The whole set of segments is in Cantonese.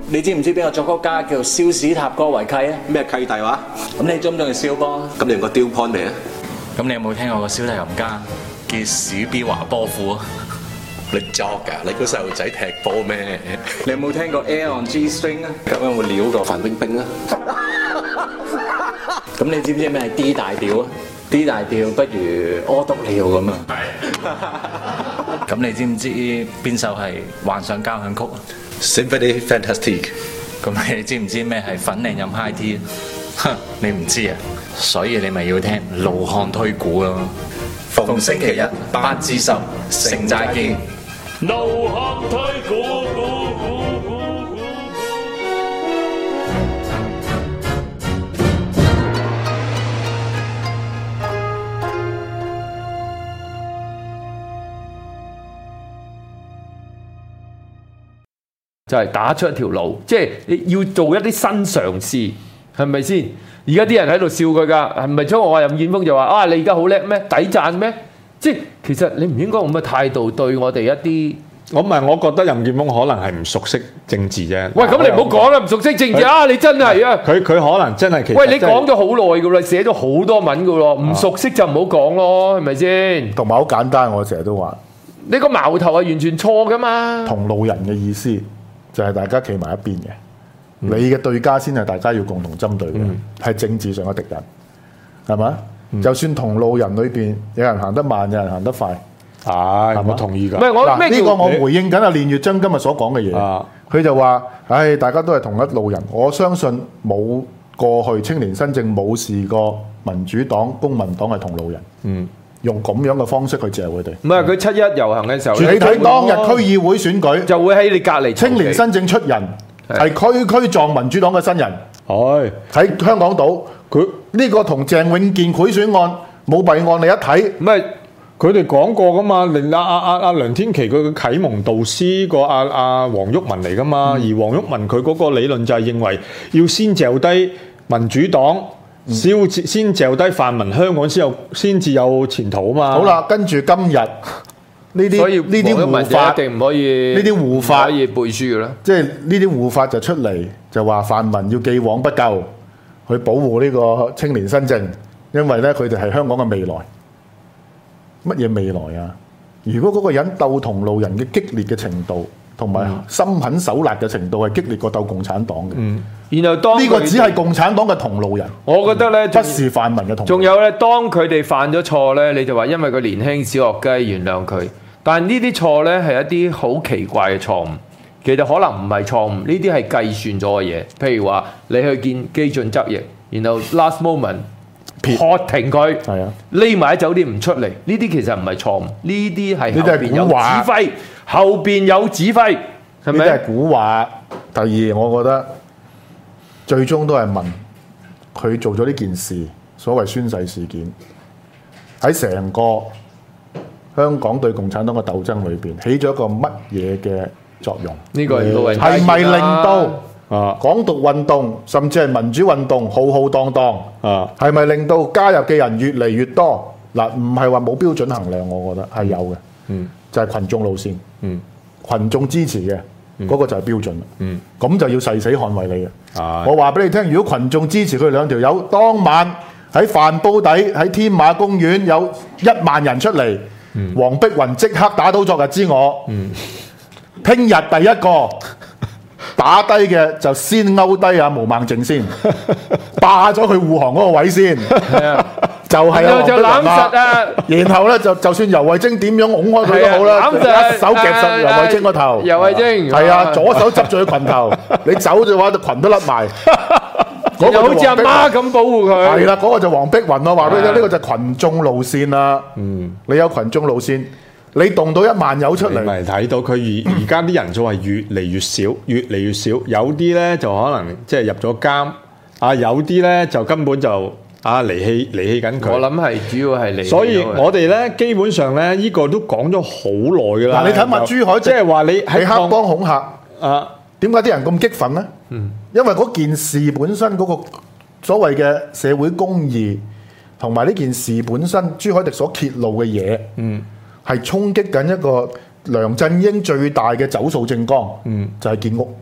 你知唔知邊個作曲家叫蕭史塔哥維契啊？ 咩契弟話？ 咁你中唔中意蕭波？ 咁你用個雕 point 未啊？ 咁你有冇聽過個小提琴家叫史比華波夫啊？ 你作㗎？你個細路仔踢波咩？ 你有冇聽過 Air on G string 啊？ 咁有冇料過范冰冰啊？ 咁你知唔知咩係 D 大調啊？D 大調不如屙督尿咁啊！咁你知唔知邊首係幻想交響曲啊？ Symphony Fantastique。 咁你知唔知咩係粉嶺飲 high tea 啊？你唔知啊？所以你咪要聽盧漢推估咯。逢星期一8至10，城寨見。 怒喝推鼓， 就係打出一條路，即係你要做一啲新嘗試，係咪先？而家啲人喺度笑佢㗎，係咪？將我話任劍鋒就話啊，你而家好叻咩？抵讚咩？即係其實你唔應該咁嘅態度對我哋一啲。 我覺得任劍鋒可能係唔熟悉政治啫。 喂，咁你唔好講啦，唔熟悉政治啊！你真係啊！ 佢可能真係其實。 喂，你講咗好耐㗎啦，寫咗好多文㗎咯，唔熟悉就唔好講咯，係咪先？ 同埋好簡單，我成日都話， 你個矛頭係完全錯㗎嘛。 同路人嘅意思就係大家企埋一邊嘅，你嘅對家先係大家要共同針對嘅，係政治上嘅敵人，係咪？就算同路人裏邊有人行得慢，有人行得快。 係，我同意㗎。 唔係我咩呢個我回應緊阿練乙錚今日所講嘅嘢。佢就話：，唉，大家都係同一路人。我相信冇過去青年新政冇試過民主黨、公民黨係同路人。用咁樣嘅方式去嚼佢哋。 唔係佢7·1遊行嘅時候， 你睇當日區議會選舉就會喺你隔離。 青年新政出人係區區撞民主黨嘅新人。喺香港島，佢呢個同鄭永健賄選案、舞弊案你一睇， 唔係。佢哋講過噶嘛，連阿梁天琦佢嘅啟蒙導師個阿黃毓民嚟噶嘛，而黃毓民佢嗰個理論就係認為要先嚼低民主黨，先嚼低泛民，香港先至有前途啊嘛。 好啦，跟住今日呢啲護法一定唔可以， 呢啲護法可以背書嘅啦。 即係呢啲護法就出嚟就話泛民要既往不咎，去保護呢個青年新政，因為咧佢哋係香港嘅未來。乜嘢未來啊？如果嗰個人鬥同路人嘅激烈嘅程度，同埋心狠手辣嘅程度係激烈過鬥共產黨嘅。 然後當呢個只係共產黨嘅同路人， 我覺得咧不是泛民嘅同路人。 仲有咧，當佢哋犯咗錯咧，你就話因為佢年輕小學雞原諒佢，但係呢啲錯咧係一啲好奇怪嘅錯誤，其實可能唔係錯誤，呢啲係計算咗嘅嘢。譬如話你去見基進執役，然後 last moment。喝停佢，匿埋喺酒店唔出嚟，呢啲其實唔係錯誤，呢啲係後邊有指揮，後邊有指揮，係咪？ 呢啲係古話。第二，我覺得最終都係問佢做咗呢件事，所謂宣誓事件，喺成個香港對共產黨嘅鬥爭裏邊，起咗一個乜嘢嘅作用？ 呢個係咪令到港獨運動甚至係民主運動浩浩蕩蕩？係咪令到加入嘅人越嚟越多？嗱，唔係話冇標準衡量，我覺得係有嘅。就係群眾路線，群眾支持嘅嗰個就係標準啦。咁就要誓死捍衛你嘅。我話俾你聽，如果群眾支持佢哋兩條友，當晚喺飯煲底喺天馬公園有1萬人出嚟，黃碧雲即刻打倒昨日之我。聽日第一個打低嘅就先勾低阿毛孟靜先，霸咗佢護航嗰個位先，就係啊， 就攬實啊！ 然後咧就算游蕙禎點樣拱開佢都好啦，一手夾實游蕙禎個頭， 游蕙禎係啊，左手執住佢裙頭，你走嘅話，裙都甩埋。 嗰個好似阿媽咁保護佢。 係啦，嗰個就黃碧雲咯，話俾你聽，呢個就群眾路線啦。你有群眾路線。你動到1萬友出嚟， 咪睇到佢而家啲人數係越嚟越少，越嚟越少。有啲咧就可能即係入咗監，有啲咧就根本就離棄緊佢。 我諗係主要係離棄。 所以我哋咧基本上咧呢個都講咗好耐㗎啦。 嗱，你睇下珠海， 即係話你喺黑幫恐嚇點解啲人咁激憤咧？因為嗰件事本身嗰個所謂嘅社會公義，同埋呢件事本身朱凱廸所揭露嘅嘢，係衝擊緊一個梁振英最大嘅走數政綱，就係建屋。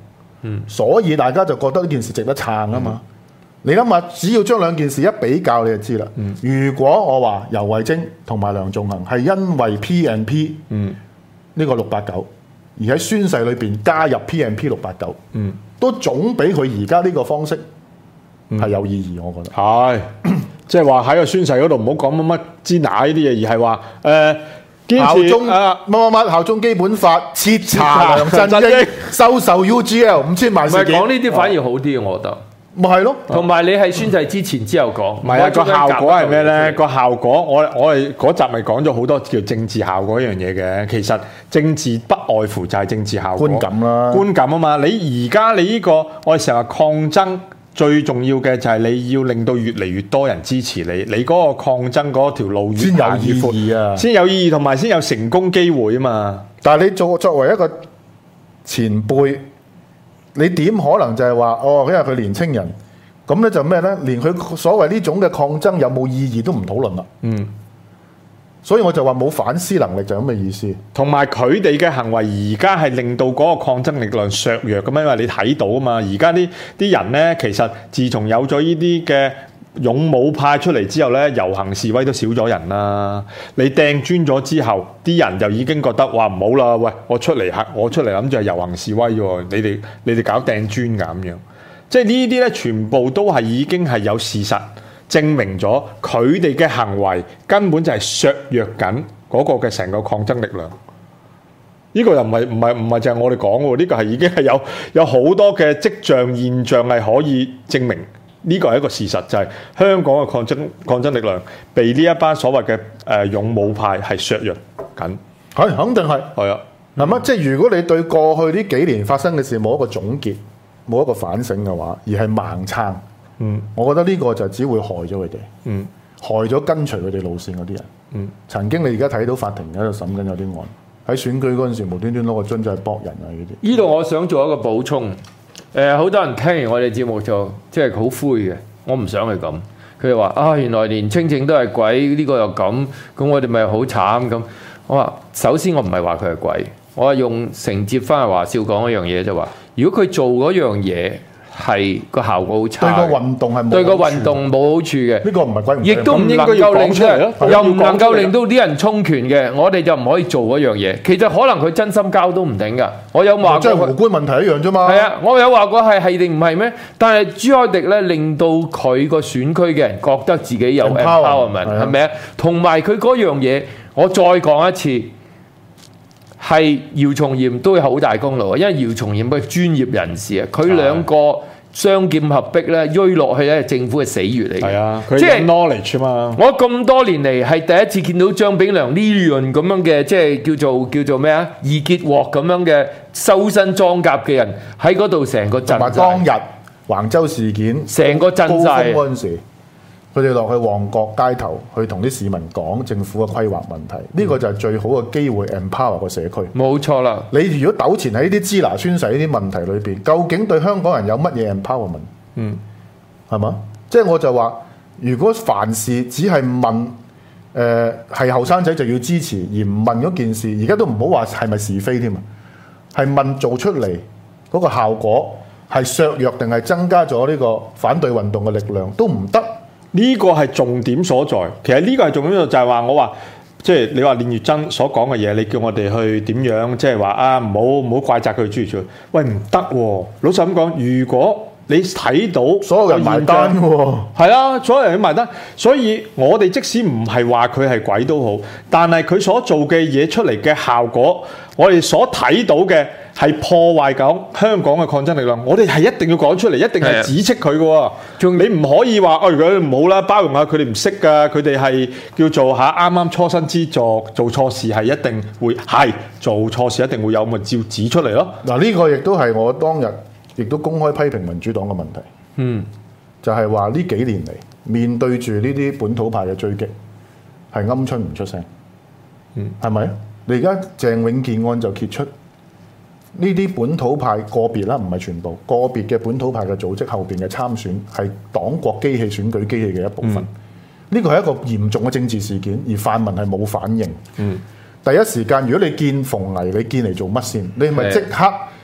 所以大家就覺得呢件事值得撐啊嘛。你諗下，只要將兩件事一比較，你就知啦。如果我話游蕙禎同埋梁頌恆係因為 P&P 呢個689，而喺宣誓裏邊加入 P&P 689，都總比佢而家呢個方式係有意義，我覺得。 係，即係話喺個宣誓嗰度唔好講乜乜之奶呢啲嘢，而係話效忠乜效忠基本法，徹查梁振英，收受 UGL 5000萬事件。 唔係講呢啲反而好啲，我覺得。 咪係咯， 同埋你係宣誓之前之後講， 唔係啊，個效果係咩咧？個效果我哋嗰集咪講咗好多叫政治效果一樣嘢嘅。其實政治不外乎就係政治效果觀感啦， 觀感啊嘛。你而家你呢個我哋成日抗爭，最重要嘅就係你要令到越嚟越多人支持你，你嗰個抗爭嗰條路越行越闊，先有意義同埋先有成功機會啊嘛。 但係你作為一個前輩，你點可能就係話因為佢年青人，咁咧就咩咧？連佢所謂呢種嘅抗爭有冇意義都唔討論啦。所以我就話冇反思能力就咁嘅意思。 同埋佢哋嘅行為而家係令到嗰個抗爭力量削弱咁樣，因為你睇到啊嘛。而家啲人咧，其實自從有咗呢啲嘅勇武派出嚟之後咧，遊行示威都少咗人啦。你掟磚咗之後，啲人就已經覺得哇唔好啦，喂我出嚟諗住係遊行示威喎，你哋搞掟磚㗎咁樣。即係呢啲咧，全部都係已經係有事實證明咗佢哋嘅行為根本就係削弱緊嗰個嘅成個抗爭力量。呢個又唔係就係我哋講喎，呢個係已經係有好多嘅跡象現象係可以證明呢個係一個事實，就係香港嘅抗爭力量被呢一班所謂嘅勇武派係削弱緊。 係肯定係。係啊，係嘛？即係如果你對過去呢幾年發生嘅事冇一個總結，冇一個反省嘅話，而係盲撐，我覺得呢個就只會害咗佢哋，害咗跟隨佢哋路線嗰啲人。曾經你而家睇到法庭喺度審緊有啲案，喺選舉嗰陣時無端端攞個樽就係搏人啊！呢啲呢度我想做一個補充，好多人聽完我哋節目就即係好灰嘅，我唔想佢咁。佢哋話原來連清正都係鬼，呢個又咁我哋咪好慘咁。我話首先我唔係話佢係鬼，我係用承接翻華少講一樣嘢就話，如果佢做嗰樣嘢係個效果好差， 對個運動係冇對個運動冇好處嘅， 呢個唔係鬼唔， 亦都唔能夠令到又唔能夠令到啲人充權嘅，我哋就唔可以做嗰樣嘢。其實可能佢真心交都唔定㗎。我有話過， 即係胡官問題一樣啫嘛。 係啊，我有話過係定唔係咩？但係朱凱廸咧令到佢個選區嘅人覺得自己有 empowerment 係咪啊？同埋佢嗰樣嘢，我再講一次。係姚松炎都有好大功勞，因為姚松炎係專業人士啊，佢兩個雙劍合璧咧，追落去咧，政府嘅死穴嚟嘅。係啊，佢有 knowledge 啊嘛。 我咁多年嚟係第一次見到張炳良呢樣咁樣嘅，即係叫做咩啊？易潔鑊咁樣嘅修身裝甲嘅人喺嗰度成個陣。同埋當日橫州事件成個陣勢嗰陣時。佢哋落去旺角街頭去同啲市民講政府嘅規劃問題，呢個就係最好嘅機會 empower 個社區。 冇錯啦！ 你如果糾纏喺呢啲支拿宣誓呢啲問題裏邊，究竟對香港人有乜嘢 empowerment？係嘛？即係我就話，如果凡事只係問係後生仔就要支持，而唔問嗰件事，而家都唔好話係咪是非添啊，係問做出嚟嗰個效果係削弱定係增加咗呢個反對運動嘅力量都唔得。 呢個係重點所在，其實呢個係重點所在，就係話我話，即係你話練乙錚所講嘅嘢，你叫我哋去點樣，即係話唔好怪責佢諸如此類。喂，唔得喎！老實咁講，如果你睇到所有人埋單喎， 係啊，所有人埋單。所以我哋即使唔係話佢係鬼都好，但係佢所做嘅嘢出嚟嘅效果，我哋所睇到嘅係破壞緊香港嘅抗爭力量。我哋係一定要講出嚟，一定係指斥佢嘅喎。你唔可以話如果唔好啦，包容下佢哋唔識㗎，佢哋係叫做啱啱初生之犢，做錯事係一定會做錯事一定會有，咪照指出嚟咯。 嗱，呢個亦都係我當日亦都公開批評民主黨嘅問題。就係話呢幾年嚟面對住呢啲本土派嘅追擊，係鵪鶉唔出聲。係咪？你而家鄭永健案就揭出呢啲本土派個別啦，唔係全部個別嘅本土派嘅組織後邊嘅參選係黨國機器選舉機器嘅一部分。呢個係一個嚴重嘅政治事件，而泛民係冇反應。第一時間，如果你見馮巍，你見嚟做乜先？你係咪即刻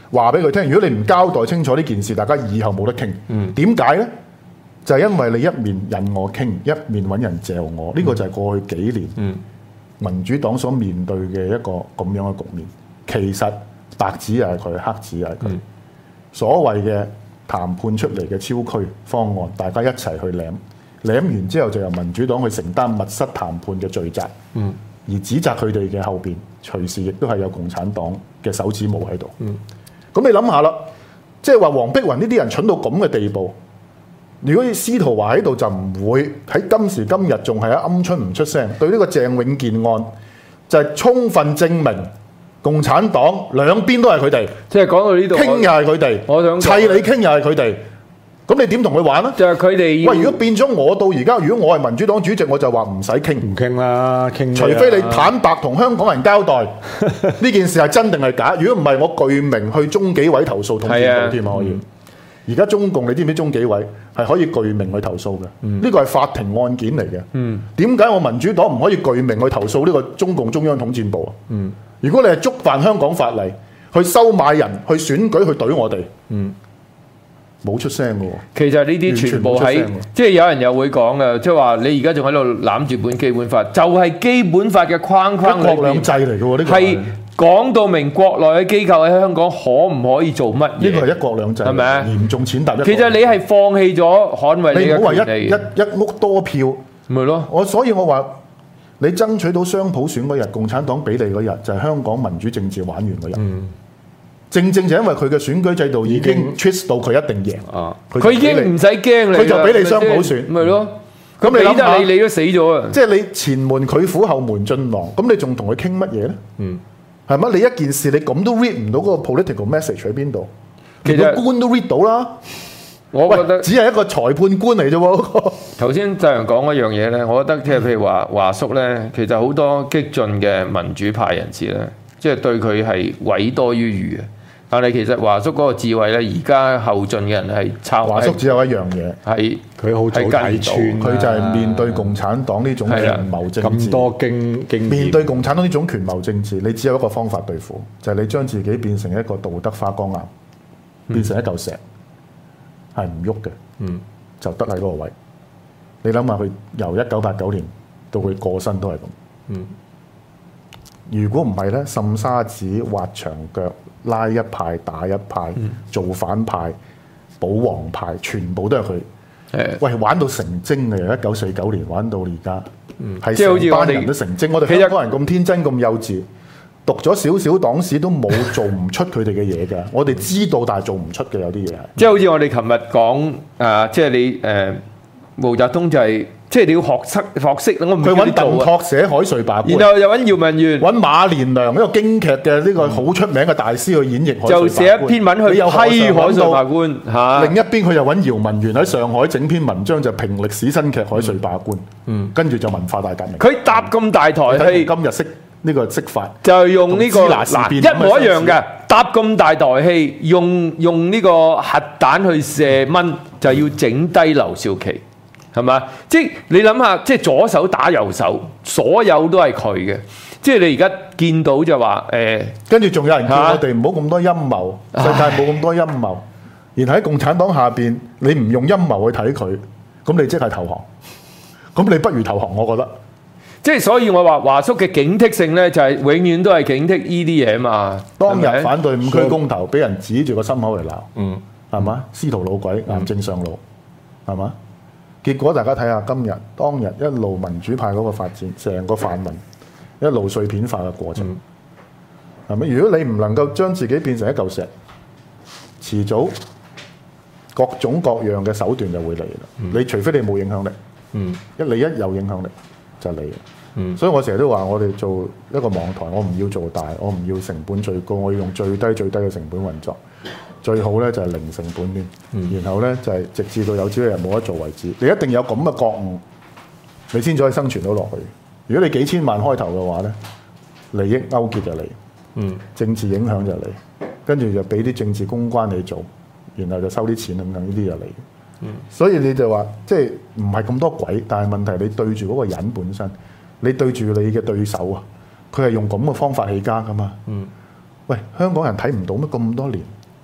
話俾佢聽。如果你唔交代清楚呢件事，大家以後冇得傾。點解呢？就係因為你一面引我傾，一面揾人嚼我。呢個就係過去幾年民主黨所面對嘅一個咁樣嘅局面。其實白紙又係佢，黑紙又係佢。所謂嘅談判出嚟嘅超區方案，大家一齊去攬完之後，就由民主黨去承擔密室談判嘅罪責。而指責佢哋嘅後邊，隨時亦都係有共產黨嘅手指模喺度。咁你諗下啦，即係話黃碧雲呢啲人蠢到咁嘅地步，如果司徒華喺度，就唔會喺今時今日仲係鵪鶉唔出聲。對呢個鄭永健案，就係充分證明共產黨兩邊都係佢哋。即係講到呢度，傾又係佢哋，我想砌你傾又係佢哋。咁你點同佢玩啊？就係佢哋。喂，如果變咗我到而家，如果我係民主黨主席，我就話唔使傾，唔傾啦，傾。除非你坦白同香港人交代呢件事係真定係假。如果唔係，我據名去中紀委投訴同憲報添可以。而家中共你知唔知中紀委係可以據名去投訴嘅？呢個係法庭案件嚟嘅。點解我民主黨唔可以據名去投訴呢個中共中央統戰部啊？如果你係觸犯香港法例，去收買人，去選舉，去懟我哋。冇出聲嘅喎，其實呢啲全部喺即係有人又會講嘅，即係話你而家仲喺度攬住本基本法，就係基本法嘅框框裏邊，一國兩制嚟嘅喎，呢個係講到明國內嘅機構喺香港可唔可以做乜嘢？呢個係一國兩制，係咪啊？嚴重踐踏一國。其實你係放棄咗捍衛你嘅權利。你唔好話一屋多票，咪咯？所以我話你爭取到雙普選嗰日，共產黨俾你嗰日，就係香港民主政治玩完嗰日。正就因為佢嘅選舉制度已經 twist 到佢一定贏，佢已經唔使驚你，佢就俾你雙普選，咪咯。咁你諗下，你都死咗啊！即係你前門拒虎，後門進狼，咁你仲同佢傾乜嘢咧？係咪？你一件事你咁都 read 唔到嗰個 political message 喺邊度？其實官都 read 到啦。我覺得只係一個裁判官嚟啫喎。頭先就人講一樣嘢咧，我覺得即係譬如話華叔咧，其實好多激進嘅民主派人士咧，即係對佢係委多於愚嘅。但係其實華叔嗰個智慧咧，而家後進嘅人係抄。華叔只有一樣嘢，係佢好早睇穿，佢就係面對共產黨呢種權謀政治。咁多經面對共產黨呢種權謀政治，你只有一個方法對付，就係你將自己變成一個道德花崗岩，變成一嚿石，係唔喐嘅，就得喺嗰個位。你諗下，佢由1989年到佢過身都係咁。如果唔係咧，滲沙子、挖牆腳、拉一派打一派、做反派、保皇派，全部都係佢。喂，玩到成精嘅，由1949年玩到而家，係成班人都成精。我哋香港人咁天真咁幼稚，讀咗少少黨史都冇做唔出佢哋嘅嘢㗎。我哋知道，但係做唔出嘅有啲嘢係。即係好似我哋琴日講即係你毛澤東就係。即係你要學識，我唔佢揾鄧拓寫海瑞罷官，然後又揾姚文元，揾馬連良一個京劇嘅呢個好出名嘅大師去演繹海瑞罷官，就寫一篇文去批海瑞罷官嚇。另一邊佢又揾姚文元喺上海整篇文章就評歷史新劇海瑞罷官，跟住就文化大革命。佢搭咁大台戲，今日識呢個識法，就用呢個嗱一模一樣嘅，搭咁大台戲，用呢個核彈去射蚊，就要整低劉少奇。係嘛？即係你諗下，即係左手打右手，所有都係佢嘅。即係你而家見到就話跟住仲有人叫我哋唔好咁多陰謀，世界冇咁多陰謀。然後喺共產黨下邊，你唔用陰謀去睇佢，咁你即係投降。咁你不如投降，我覺得。即係所以我話華叔嘅警惕性咧，就係永遠都係警惕呢啲嘢嘛。當日反對5區公投，俾人指住個心口嚟鬧，係嘛？司徒老鬼，癌症上路，係嘛？結果大家睇下今日當日一路民主派嗰個發展，成個泛民一路碎片化嘅過程，係咪？如果你唔能夠將自己變成一嚿石，遲早各種各樣嘅手段就會嚟啦。你除非你冇影響力，你一有影響力就嚟。所以我成日都話，我哋做一個網台，我唔要做大，我唔要成本最高，我要用最低嘅成本運作。最好咧就係零成本添，然後咧就係直至到有朝一日冇得做為止。你一定有咁嘅覺悟，你先至可以生存到落去。如果你幾千萬開頭嘅話咧，利益勾結就嚟，政治影響就嚟，跟住就俾啲政治公關你做，然後就收啲錢等等，呢啲就嚟。所以你就話即係唔係咁多鬼，但係問題你對住嗰個人本身，你對住你嘅對手啊，佢係用咁嘅方法起家噶嘛。喂，香港人睇唔到咩咁多年？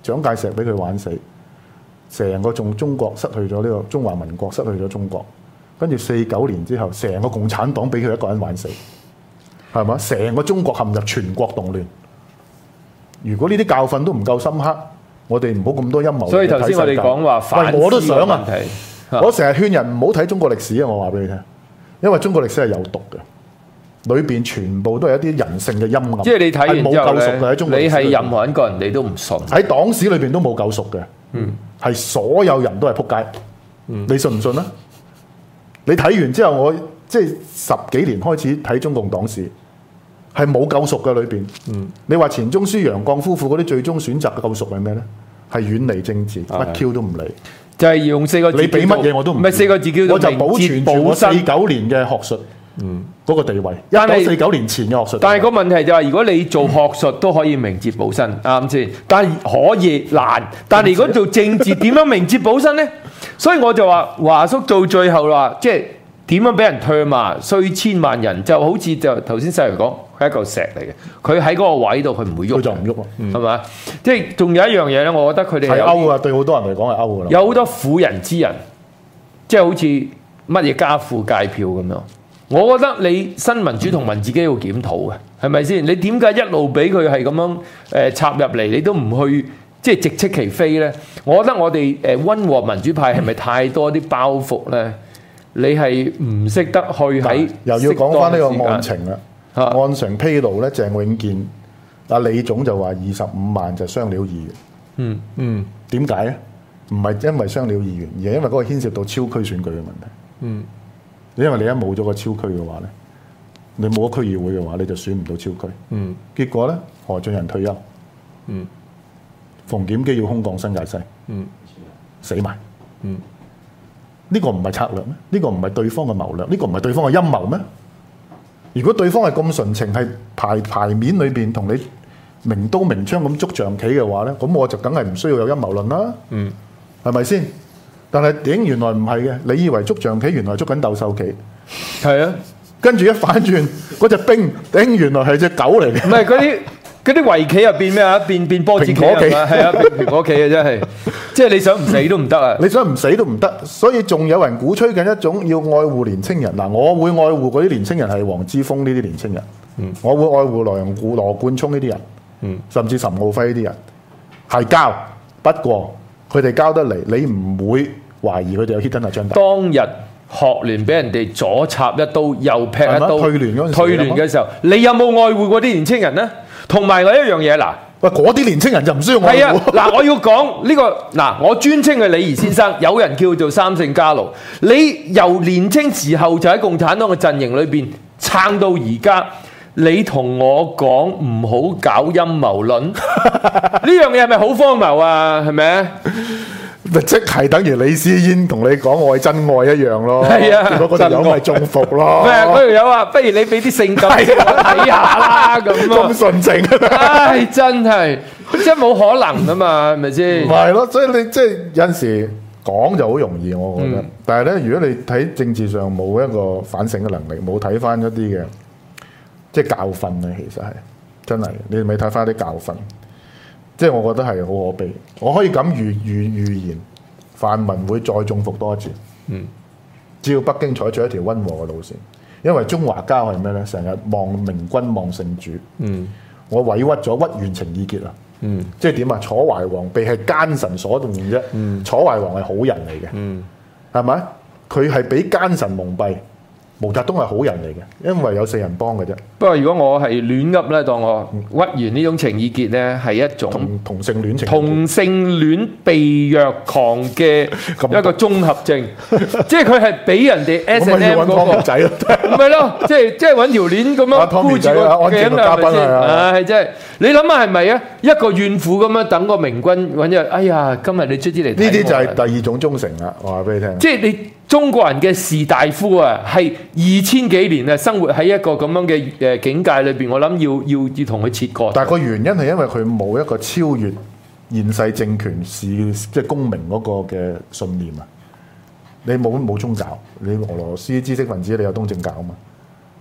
蔣介石俾佢玩死，成個中國失去咗呢個中華民國，失去咗中國。跟住49年之後，成個共產黨俾佢一個人玩死，係嘛？成個中國陷入全國動亂。如果呢啲教訓都唔夠深刻，我哋唔好咁多陰謀。 所以頭先我哋講話反思我都想啊！ 問題我成日勸人唔好睇中國歷史啊！我話俾你聽，因為中國歷史係有毒嘅，裏邊全部都係一啲人性嘅陰暗。 即係你睇完之後係冇救贖嘅喺中國歷史裏邊。 你係任何一個人你都唔信。 喺黨史裏邊都冇救贖嘅，係所有人都係撲街。你信唔信啊？你睇完之後，我即係10幾年開始睇中共黨史，係冇救贖嘅裏邊。你話錢鍾書、楊絳夫婦嗰啲最終選擇嘅救贖係咩咧？係遠離政治，乜 Q 都唔理。 就係用4個字。 你俾乜嘢我都唔。 唔係4個字叫做我就保存住我49年嘅學術，嗰個地位。1949年前嘅學術。 但係個問題就係，如果你做學術都可以明哲保身，啱先？但係可以難，但係如果做政治點樣明哲保身咧？所以我就話華叔到最後啦，即係點樣俾人唾罵，衰千萬人，就好似就頭先細嚟講，係一嚿石嚟嘅。佢喺嗰個位度，佢唔會喐， 佢就唔喐咯， 係嘛？即係仲有一樣嘢咧，我覺得佢哋係勾啊，對好多人嚟講係勾噶啦。 有好多婦人之仁，即係好似乜嘢家父界票咁樣。我覺得你新民主同盟自己要檢討嘅，係咪先？你點解一路俾佢係咁樣插入嚟，你都唔去？即係直斥其非咧，我覺得我哋溫和民主派係咪太多啲包袱咧？你係唔識得去喺又要講翻呢個案情啦。案情披露咧，鄭永健、李總就話25萬就雙料議員。點解咧？唔係因為雙料議員，而係因為嗰個牽涉到超區選舉嘅問題。因為你一冇咗個超區嘅話咧，你冇咗區議會嘅話，你就選唔到超區。結果咧，何俊仁退休。馮檢基要空降新界西，死埋。呢個唔係策略咩？呢個唔係對方嘅謀略，呢個唔係對方嘅陰謀咩？如果對方係咁純情，係牌面裏邊同你明刀明槍咁捉象棋嘅話咧，咁我就梗係唔需要有陰謀論啦。係咪先？但係點原來唔係嘅，你以為捉象棋，原來捉緊鬥獸棋。係啊，跟住一反轉，嗰隻兵頂原來係隻狗嚟嘅。 唔係嗰啲圍棋入邊咩啊？變波子棋係啊，變蘋果棋嘅真係，即係你想唔死都唔得啊！ 你想唔死都唔得，所以仲有人鼓吹緊一種要愛護年青人嗱，我會愛護嗰啲年青人係黃之鋒呢啲年青人，我會愛護羅冠聰呢啲人，甚至岑敖暉呢啲人係交，不過佢哋交得嚟，你唔會懷疑佢哋有 hidden agenda。 當日學聯俾人哋左插一刀，右劈一刀，退聯嘅時候，你有冇愛護嗰啲年青人呢？同埋我一樣嘢嗱， 喂，嗰啲年青人就唔需要愛護。係啊， 嗱，我要講呢個嗱，我尊稱佢李儀先生，有人叫做三姓家奴。你由年青時候就喺共產黨嘅陣營裏邊撐到而家，你同我講唔好搞陰謀論，呢樣嘢係咪好荒謬啊？係咪？ 即係等於李思嫣同你講愛真愛一樣咯。係啊，結果嗰條友咪中伏咯。咩？ 嗰條友話：不如你俾啲性感嘅我睇下啦，咁啊。咁純情。 唉，真係，即係冇可能噶嘛，係咪先？ 唔係咯，所以你即係有陣時講就好容易，我覺得。但係咧，如果你睇政治上冇一個反省嘅能力，冇睇翻一啲嘅即係教訓咧，其實係真係，你咪睇翻啲教訓。即係我覺得係好可悲，我可以咁預言，泛民會再中伏多一次。只要北京採取一條溫和嘅路線，因為中華交係咩咧？成日望明君望聖主。我委屈咗屈原情意結啊。即係點啊？楚懷王被係奸臣所動啫。楚懷王係好人嚟嘅，係咪？佢係俾奸臣蒙蔽。毛澤東係好人嚟嘅，因為有4人幫嘅啫。不過如果我係亂噏咧，當我屈原呢種情意結咧係一種同性戀情， 同性戀被虐狂嘅一個綜合症，即係佢係俾人哋 S&M 嗰個仔咯，唔係咯，即係揾條鏈咁樣箍住個頸啦，係咪先？唉，真係你諗下係咪啊？一個怨婦咁樣等個明君揾日，哎呀，今日你出啲嚟， 呢啲就係第二種忠誠啦。我話俾你聽， 即係你。中國人嘅士大夫啊，係2000幾年啊，生活喺一個咁樣嘅境界裏邊，我諗要同佢切割。 但係個原因係因為佢冇一個超越現世政權即係公民嗰個嘅信念啊！你冇宗教，你俄羅斯知識分子你有東正教啊嘛，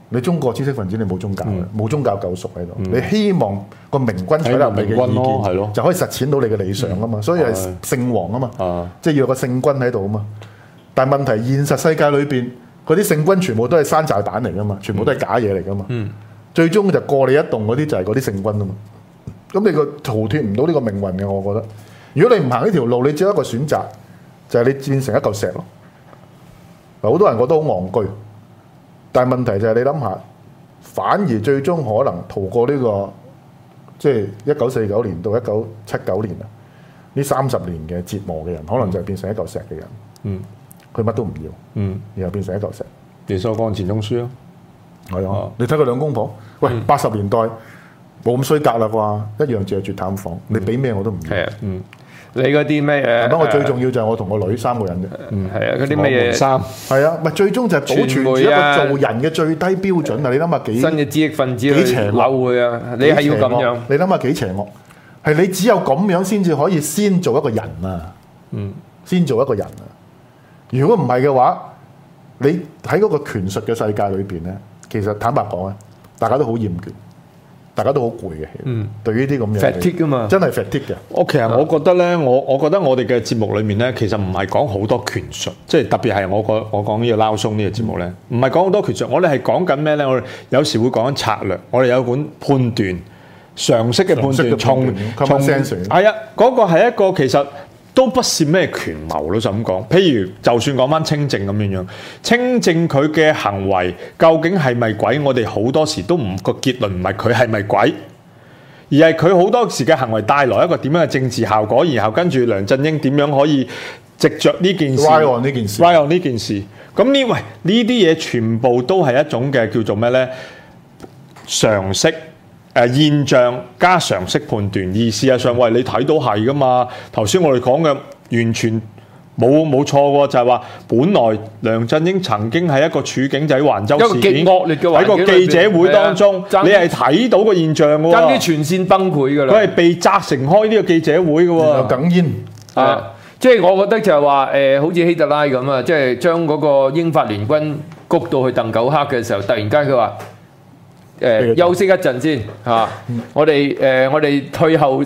你中國知識分子你冇宗教嘅，冇宗教救贖喺度，你希望個明君採納你嘅意見，就可以實踐到你嘅理想啊嘛。所以係聖王啊嘛，即係要有個聖君喺度啊嘛。但係問題現實世界裏邊嗰啲聖君全部都係山寨版嚟噶嘛，全部都係假嘢嚟噶嘛。最終就過你一動嗰啲就係嗰啲聖君啊嘛。咁你個逃脫唔到呢個命運嘅，我覺得。如果你唔行呢條路，你只有一個選擇，就係你變成一嚿石咯。好多人覺得好戇居，但係問題就係你諗下，反而最終可能逃過呢個即係1949年到1979年啊，呢30年嘅折磨嘅人，可能就係變成一嚿石嘅人。佢乜都唔要，然後變成一嚿石。 連鎖講錢鍾書咯， 係啊！你睇佢兩公婆，喂，80年代冇咁衰格啦啩，一樣住係住探房，你俾咩我都唔要。 你嗰啲咩嘢？ 不過最重要就係我同個女3個人啫。 係啊，嗰啲咩嘢？ 係啊，咪最終就係保存住一個做人嘅最低標準啊！你諗下幾新嘅知識分子幾邪惡佢啊！你係要咁樣， 你諗下幾邪惡？係你只有咁樣先至可以先做一個人啊！先做一個人啊！如果唔係嘅話，你喺嗰個權術嘅世界裏邊咧，其實坦白講咧，大家都好厭倦。大家都好攰嘅，對於啲咁樣 fatigue 㗎嘛， 真係 fatigue 嘅。 其實我覺得咧，我覺得我哋嘅節目裏面咧，其實唔係講好多權術，即係特別係我講呢個撈鬆呢個節目咧，唔係講好多權術，我哋係講緊咩咧？我哋有時會講緊策略，我哋有本判斷常識嘅判斷，從係啊，嗰個係一個其實。都不是咩權謀咯，就咁講。譬如就算講翻清正咁樣，清正佢嘅行為究竟係咪鬼？我哋好多時都唔個結論唔係佢係咪鬼，而係佢好多時嘅行為帶來一個點樣嘅政治效果，然後跟住梁振英點樣可以藉着呢件事 ride on 呢件事。 咁呢啲嘢全部都係一種嘅叫做咩呢？常識。現象加常識判斷，而事實上，你睇到係噶嘛？頭先我哋講嘅完全冇錯喎，就係話本來梁振英曾經係一個處境就喺環州事件， 一個極惡劣嘅環境喺個記者會當中，你係睇到個現象嘅喎， 爭啲全線崩潰㗎啦。 佢係被責成開呢個記者會嘅喎， 有哽咽即係我覺得就係話好似希特拉咁啊，即係將嗰個英法聯軍谷到去鄧九克嘅時候，突然間佢話。休息一陣先嚇，我哋退後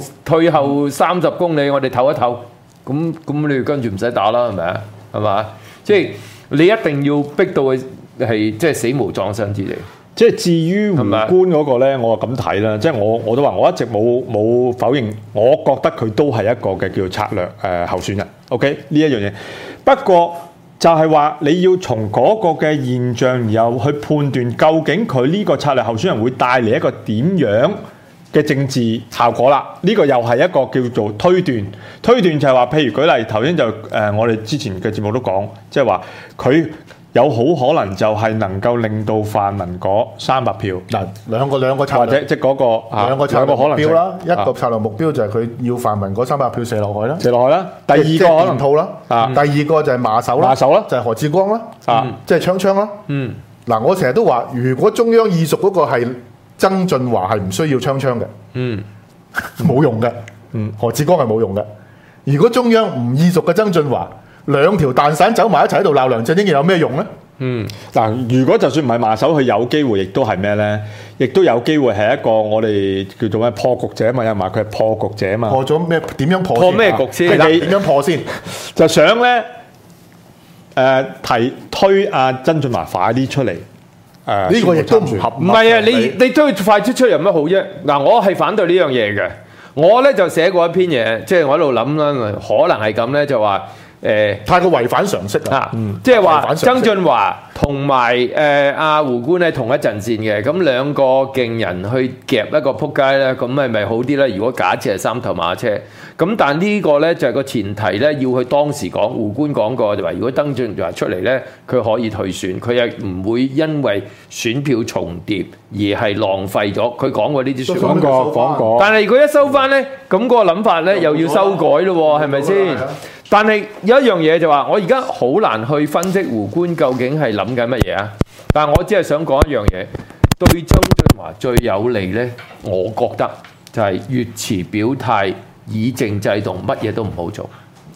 30公里，我哋唞一唞，咁你跟住唔使打啦，係咪啊？係嘛？即係你一定要逼到佢係即係死無葬身之地。 即係至於胡官嗰個咧，我咁睇啦，即係我都話我一直冇否認，我覺得佢都係一個嘅叫做策略候選人。OK 呢一樣嘢，不過。就係話你要從嗰個嘅現象，然後去判斷究竟佢呢個策略候選人會帶嚟一個點樣嘅政治效果啦。呢個又係一個叫做推斷。推斷就係話，譬如舉例頭先就我哋之前嘅節目都講，即係話佢有好可能就係能夠令到泛民嗰300票嗱兩個策略， 或者即係嗰個兩個策略可能目標啦。一個策略目標就係佢要泛民嗰300票射落去啦， 射落去啦。第二個可能套啦，第二個就係馬首啦，就係何志光啦，即係槍啦。嗱，我成日都話，如果中央意屬嗰個係曾俊華，係唔需要槍嘅，冇用嘅。何志光係冇用嘅。如果中央唔意屬嘅曾俊華，兩條蛋散走埋一齊喺度鬧梁振英，有咩用咧？ 如果就算唔係馬首，佢有機會，亦都係咩咧？亦都有機會係一個我哋叫做咩破局者啊嘛，有人話佢係破局者啊嘛。 破咗咩？點樣破？ 破咩局先？ 點樣破先？ 就想咧推阿曾俊華快啲出嚟。 呢個亦都唔合。 唔係啊！你推快啲出有乜好啫？嗱，我係反對呢樣嘢嘅。我咧就寫過一篇嘢，即係我喺度諗啦，可能係咁咧，就話。 太過違反常識啊！ 即係話曾俊華同埋阿胡官係同一陣線嘅，咁兩個勁人去夾一個撲街咧，咁係咪好啲咧？如果假設係3頭馬車，咁但呢個咧就係個前提咧，要佢當時講，胡官講過就話，如果曾俊華出嚟咧，佢可以退選，佢又唔會因為選票重疊而係浪費咗。佢講過呢啲説話， 講過。 但係如果一收翻咧，咁嗰個諗法咧又要修改咯喎，係咪先？但係有一樣嘢就話，我而家好難去分析胡官究竟係諗緊乜嘢啊！但係我只係想講一樣嘢，對曾俊華最有利呢，我覺得就係越遲表態，以靜制動，乜嘢都唔好做。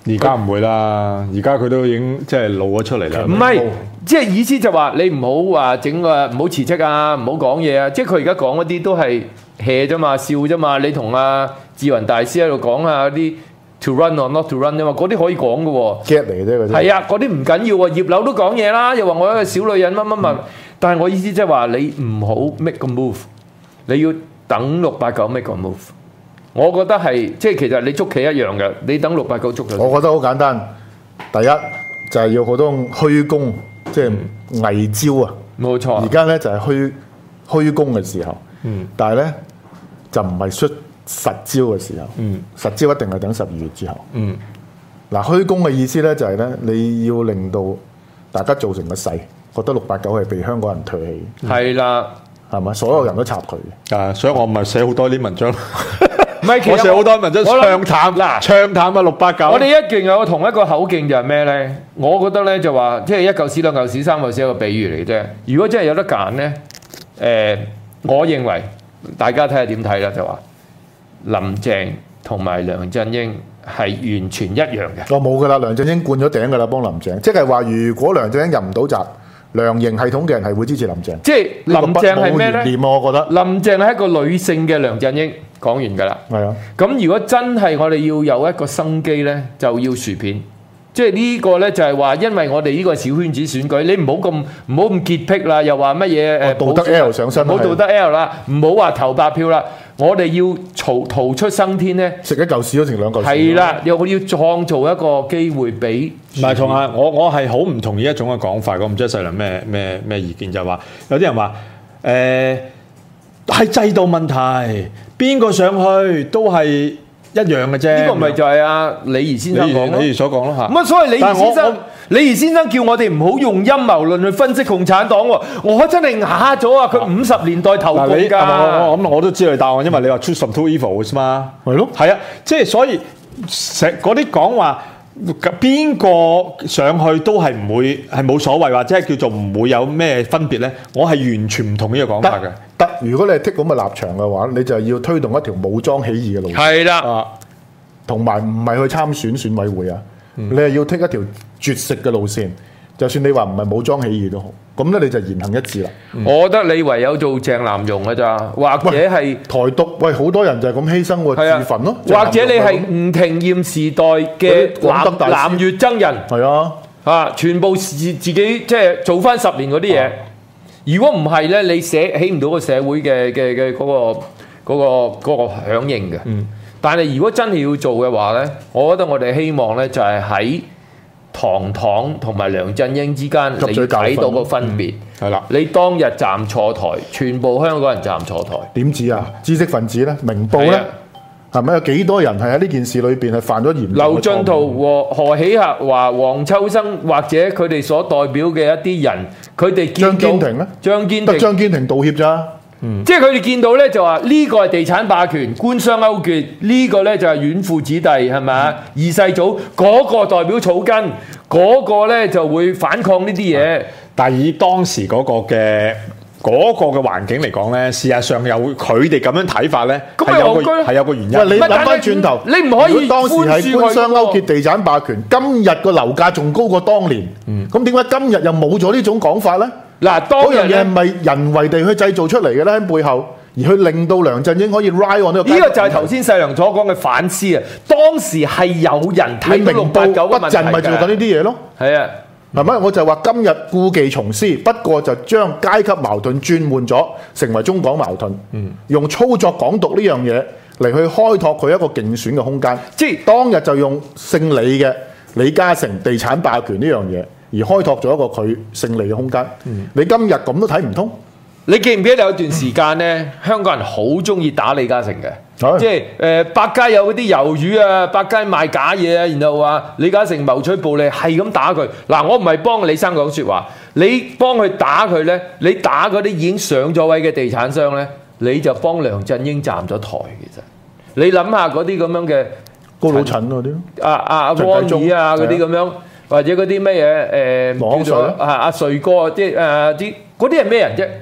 而家唔會啦，而家佢都已經即係露咗出嚟啦。 唔係，即係意思就話你唔好話整個唔好辭職啊，唔好講嘢啊。即係佢而家講嗰啲都係 hea 啫嘛，笑啫嘛。你同阿志雲大師喺度講下啲 to run or not to run 啫嘛，嗰啲可以講嘅喎。 get 嚟嘅啫，嗰啲係啊，嗰啲唔緊要喎。葉劉都講嘢啦，又話我一個小女人乜乜乜。但係我意思即係話你唔好 make 個 move， 你要等689 make 個 move。我覺得係即係其實你捉棋一樣嘅，你等689捉咗。 我覺得好簡單，第一就係要好多虛功，即係偽招啊。 冇錯。 而家咧就係虛功嘅時候，但係咧就唔係出實招嘅時候。實招一定係等12月之後。嗱，虛功嘅意思咧就係咧你要令到大家造成個勢，覺得689係被香港人唾棄。 係啦， 係咪？所有人都插佢嘅。 所以我咪寫好多啲文章。 唔係， 我寫好多文章唱淡嗱， 唱淡啊689。 我哋一勁有同一個口徑就係咩咧？我覺得咧就話，即係一嚿屎兩嚿屎三嚿屎一個比喻嚟嘅啫。如果真係有得揀咧，我認為大家睇下點睇啦，就話林鄭同埋梁振英係完全一樣嘅。 我冇噶啦，梁振英灌咗頂噶啦，幫林鄭。即係話，如果梁振英入唔到閘，梁營系統嘅人係會支持林鄭。 即係林鄭係咩咧？ 冇懸念啊，我覺得林鄭係一個女性嘅梁振英。講完㗎啦， 係啊。 咁如果真係我哋要有一個生機咧，就要薯片。即係呢個咧就係話，因為我哋呢個小圈子選舉，你唔好咁潔癖啦，又話乜嘢道德 L 上身， 唔好道德 L 啦，唔好話投白票啦。我哋要逃出生天咧， 食一嚿屎都食兩嚿屎。 係啦，又要創造一個機會俾。 唔係同啊，我係好唔同意一種嘅講法。我唔知細良咩意見，就係話有啲人話係制度問題，邊個上去都係一樣嘅啫。 呢個咪就係阿李儀先生講咯， 李儀所講咯嚇。 咁啊，所謂李儀先生，李儀先生叫我哋唔好用陰謀論去分析共產黨喎。我真係啞咗啊！佢50年代投共㗎。 我都知你答案，因為你話 choose from two evils 嘛。 係咯， 係啊，即係所以嗰啲講話。邊個上去都係唔會係冇所謂，或者係叫做唔會有咩分別咧？我係完全唔同呢個講法嘅。 得，如果你係剔咁嘅立場嘅話，你就要推動一條武裝起義嘅路線。 係啦， 同埋唔係去參選選委會啊，你係要剔一條絕食嘅路線。就算你話唔係武裝起義都好，咁咧你就言行一致啦。 我覺得你唯有做鄭南榕嘅咋，或者係台獨，喂好多人就係咁犧牲喎，自焚咯。 或者你係吳廷琰時代嘅南越僧人， 係啊， 全部自己即係做翻10年嗰啲嘢。如果唔係咧，你起唔到個社會嘅嗰個響應嘅。但係如果真係要做嘅話咧，我覺得我哋希望咧就係喺唐同埋梁振英之間，你睇到個分別。 係啦， 你當日站錯台，全部香港人站錯台。 點止啊？知識分子咧，明報咧，係咪有幾多人係喺呢件事裏邊係犯咗嚴重嘅錯誤？ 劉進圖和何喜客華、黃秋生或者佢哋所代表嘅一啲人，佢哋見到張堅庭咧，張堅庭道歉咋？ 即係佢哋見到咧就話呢個係地產霸權、官商勾結，呢個咧就係遠父子弟係咪啊？二世祖嗰個代表草根，嗰個咧就會反抗呢啲嘢。 但係以當時嗰個嘅環境嚟講咧，事實上有佢哋咁樣睇法咧，係有個原因。 喂，你諗翻轉頭， 你唔可以當時係官商勾結、地產霸權，今日個樓價仲高過當年，咁點解今日又冇咗呢種講法咧？ 嗱， 嗰樣嘢係咪人為地去製造出嚟嘅咧？喺背後，而去令到梁振英可以 ride on 呢個？ 呢個就係頭先細良所講嘅反思啊！當時係有人睇到689嘅問題不振咪做緊呢啲嘢咯？ 係啊， 係咪？我就話今日故技重施，不過就將階級矛盾轉換咗，成為中港矛盾。用操作港獨呢樣嘢嚟去開拓佢一個競選嘅空間。即係當日就用姓李嘅李嘉誠地產霸權呢樣嘢，而開拓咗一個佢勝利嘅空間。你今日咁都睇唔通？ 你記唔記得有段時間咧，香港人好中意打李嘉誠嘅，即係百佳有嗰啲魷魚啊，百佳賣假嘢啊，然後話李嘉誠謀取暴利，係咁打佢。嗱，我唔係幫李生講説話，你幫佢打佢咧，你打嗰啲已經上咗位嘅地產商咧，你就幫梁振英站咗台。其實你諗下嗰啲咁樣嘅高佬陳嗰啲， 汪義啊嗰啲咁樣，或者嗰啲咩嘢黃水阿瑞哥，即係啲嗰啲係咩人啫？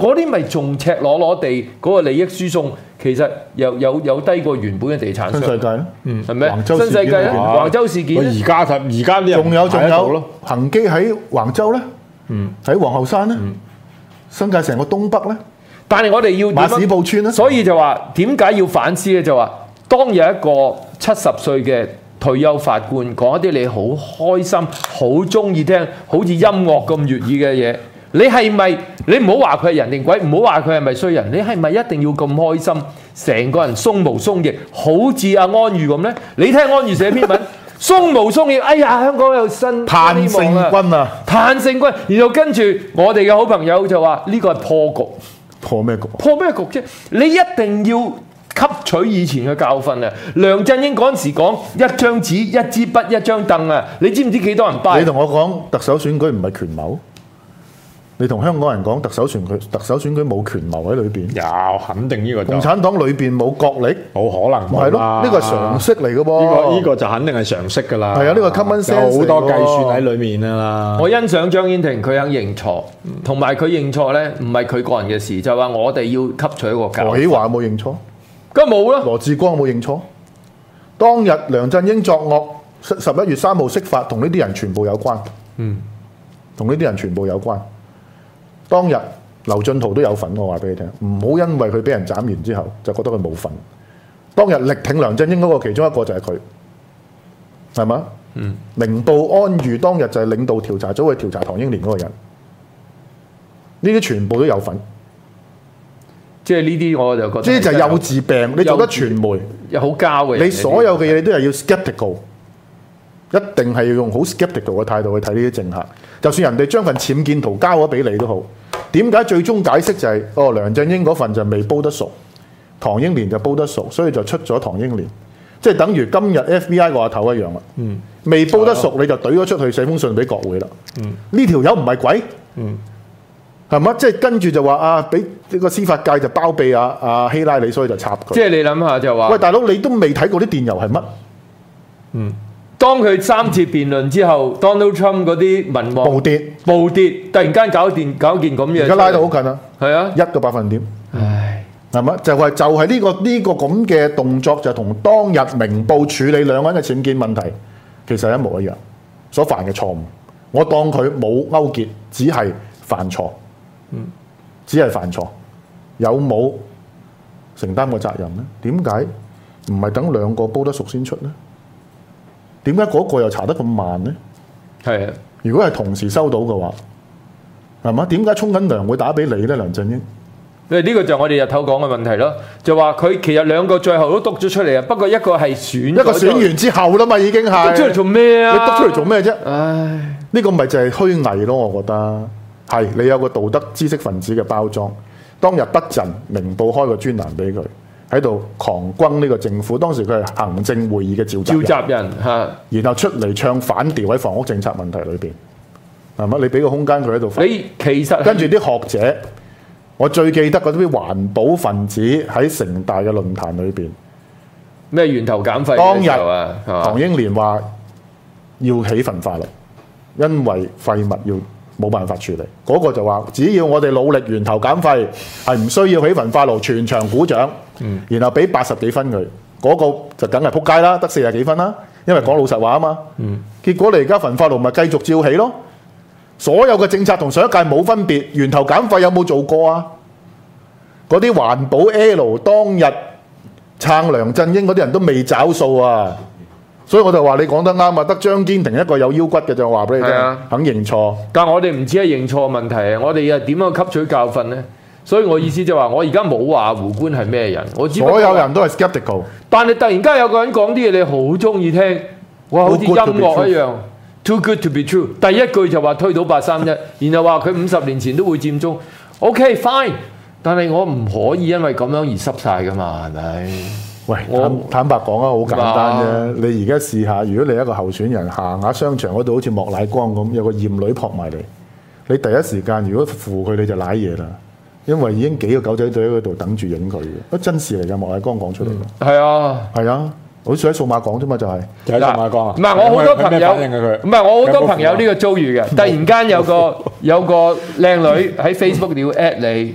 嗰啲咪仲赤裸裸地嗰個利益輸送，其實有低過原本嘅地產商。 新世界咧， 係咪？ 橫州新世界咧， 事件橫州事件咧， 而家啲人仲有睇得到咯， 恒基喺橫州咧，喺皇后山咧，新界成個東北咧， 但係我哋要點樣馬屎埔村咧， 所以就話點解要反思咧？就話當有一個70歲嘅退休法官講一啲你好開心、好中意聽、好似音樂咁悅耳嘅嘢，你係咪你唔好話佢係人定鬼，唔好話佢係咪衰人，你係咪一定要咁開心，成個人鬆毛鬆翼，好似阿安裕咁呢？你聽安裕寫篇文，鬆毛鬆翼，哎呀，香港有新盼勝軍啊， 盼勝軍，然後跟住我哋嘅好朋友就話呢個係破局， 破咩局？ 破咩局啫？你一定要吸取以前嘅教訓啊！梁振英嗰陣時講一張紙、一支筆、一張凳啊！你知唔知幾多人拜？ 你同我講特首選舉唔係權謀，你同香港人講特首選舉冇權謀喺裏邊， 有肯定呢個就共產黨裏邊冇角力， 冇可能係咯？呢個係常識嚟嘅噃。 呢個就肯定係常識㗎啦。 係啊，呢個 common sense 有好多計算喺裡面㗎啦。 我欣賞張婉婷，佢肯認錯，同埋佢認錯呢，唔係佢個人嘅事，就係話我哋要吸取一個教訓。 何喜華有冇認錯？ 梗係冇啦。 羅致光有冇認錯？當日梁振英作惡，11月3號釋法，同呢啲人全部有關。同呢啲人全部有關。當日劉進圖都有份，我話俾你聽，唔好因為佢俾人斬完之後就覺得佢冇份。當日力挺梁振英嗰個其中一個就係佢，係嘛？明報安裕當日就係領導調查組去調查唐英年嗰個人，呢啲全部都有份。 即係呢啲我就覺得， 呢啲就係幼稚病。你做得傳媒， 又好膠嘅。 你所有嘅嘢你都係要 skeptical， 一定係要用好 skeptical 嘅態度去睇呢啲政客。就算人哋將份僭建圖交咗俾你都好，點解最終解釋就係、梁振英嗰份就未煲得熟，唐英年就煲得熟，所以就出咗唐英年，即係等於今日 FBI 個阿頭一樣啦。未煲得熟你就懟咗出去寫封信俾國會啦。呢條友唔係鬼。係嘛？即係跟住就話啊，俾呢個司法界就包庇希拉里，所以就插佢。 即係你諗下就話， 喂，大佬你都未睇過啲電郵係乜？ 當佢3次辯論之後，Donald Trump 嗰啲民望暴跌，突然間搞件咁嘢， 而家拉到好近啦。 係啊 ，1個百分點。 唉， 係嘛？就係呢個咁嘅動作，就同當日明報處理兩個人嘅僭建問題，其實係一模一樣，所犯嘅錯誤。我當佢冇勾結，只係犯錯。只係犯錯，有冇承擔個責任呢？點解唔係等兩個煲得熟先出呢？點解嗰個又查得咁慢呢？ 係啊， 如果係同時收到嘅話，係嘛？點解沖緊涼會打俾你呢？梁振英？ 呢個就係我哋日頭講嘅問題咯，就話佢其實兩個最後都篤咗出嚟啊，不過一個係選完之後啦嘛，已經係篤出嚟做咩啊？ 你篤出嚟做咩啫？ 唉， 呢個咪就係虛偽咯，我覺得。係你有個道德知識分子嘅包裝，當日不陣明報開個專欄俾佢，喺度狂轟呢個政府。當時佢係行政會議嘅召集人嚇， 然後出嚟唱反調喺房屋政策問題裏邊，係嘛？你俾個空間佢喺度。 你其實跟住啲學者，我最記得嗰啲環保分子喺城大嘅論壇裏邊， 咩源頭減廢當日啊， 唐英年話要起焚化爐，因為廢物要冇辦法處理，嗰個就話只要我哋努力源頭減廢，係唔需要起焚化爐，全場鼓掌，然後俾80幾分佢，嗰個就梗係撲街啦，得40幾分啦，因為講老實話啊嘛。結果你而家焚化爐咪繼續照起咯，所有嘅政策同上一屆冇分別，源頭減廢有冇做過啊？嗰啲環保 L 當日撐梁振英嗰啲人都未找數啊！所以我就話你講得啱啊，得張堅庭一個有腰骨嘅就話俾你聽，肯認錯。 但係我哋唔止係認錯問題啊，我哋又點樣吸取教訓呢？所以我意思就話，我而家冇話胡官係咩人，我只不過所有人都係 skeptical。 但係突然間有個人講啲嘢，你好中意聽，哇，好似音樂一樣 ，too good to be true。第一句就話推倒831，然後話佢50年前都會佔中。OK fine， 但係我唔可以因為咁樣而濕晒噶嘛，係咪？ 喂，坦白講啊，好簡單啫。你而家試下，如果你一個候選人行下商場嗰度，好似莫乃光咁，有個厭女撲埋嚟，你第一時間如果扶佢，你就瀨嘢啦。因為已經幾個狗仔隊喺嗰度等住影佢嘅，真事嚟㗎。莫乃光講出嚟嘅。係啊， 係啊，好似喺數碼講啫嘛，就係就喺數碼講啊。 唔係我好多朋友，唔係我好多朋友呢個遭遇嘅。突然間有個靚女喺 Facebook 要 at 你。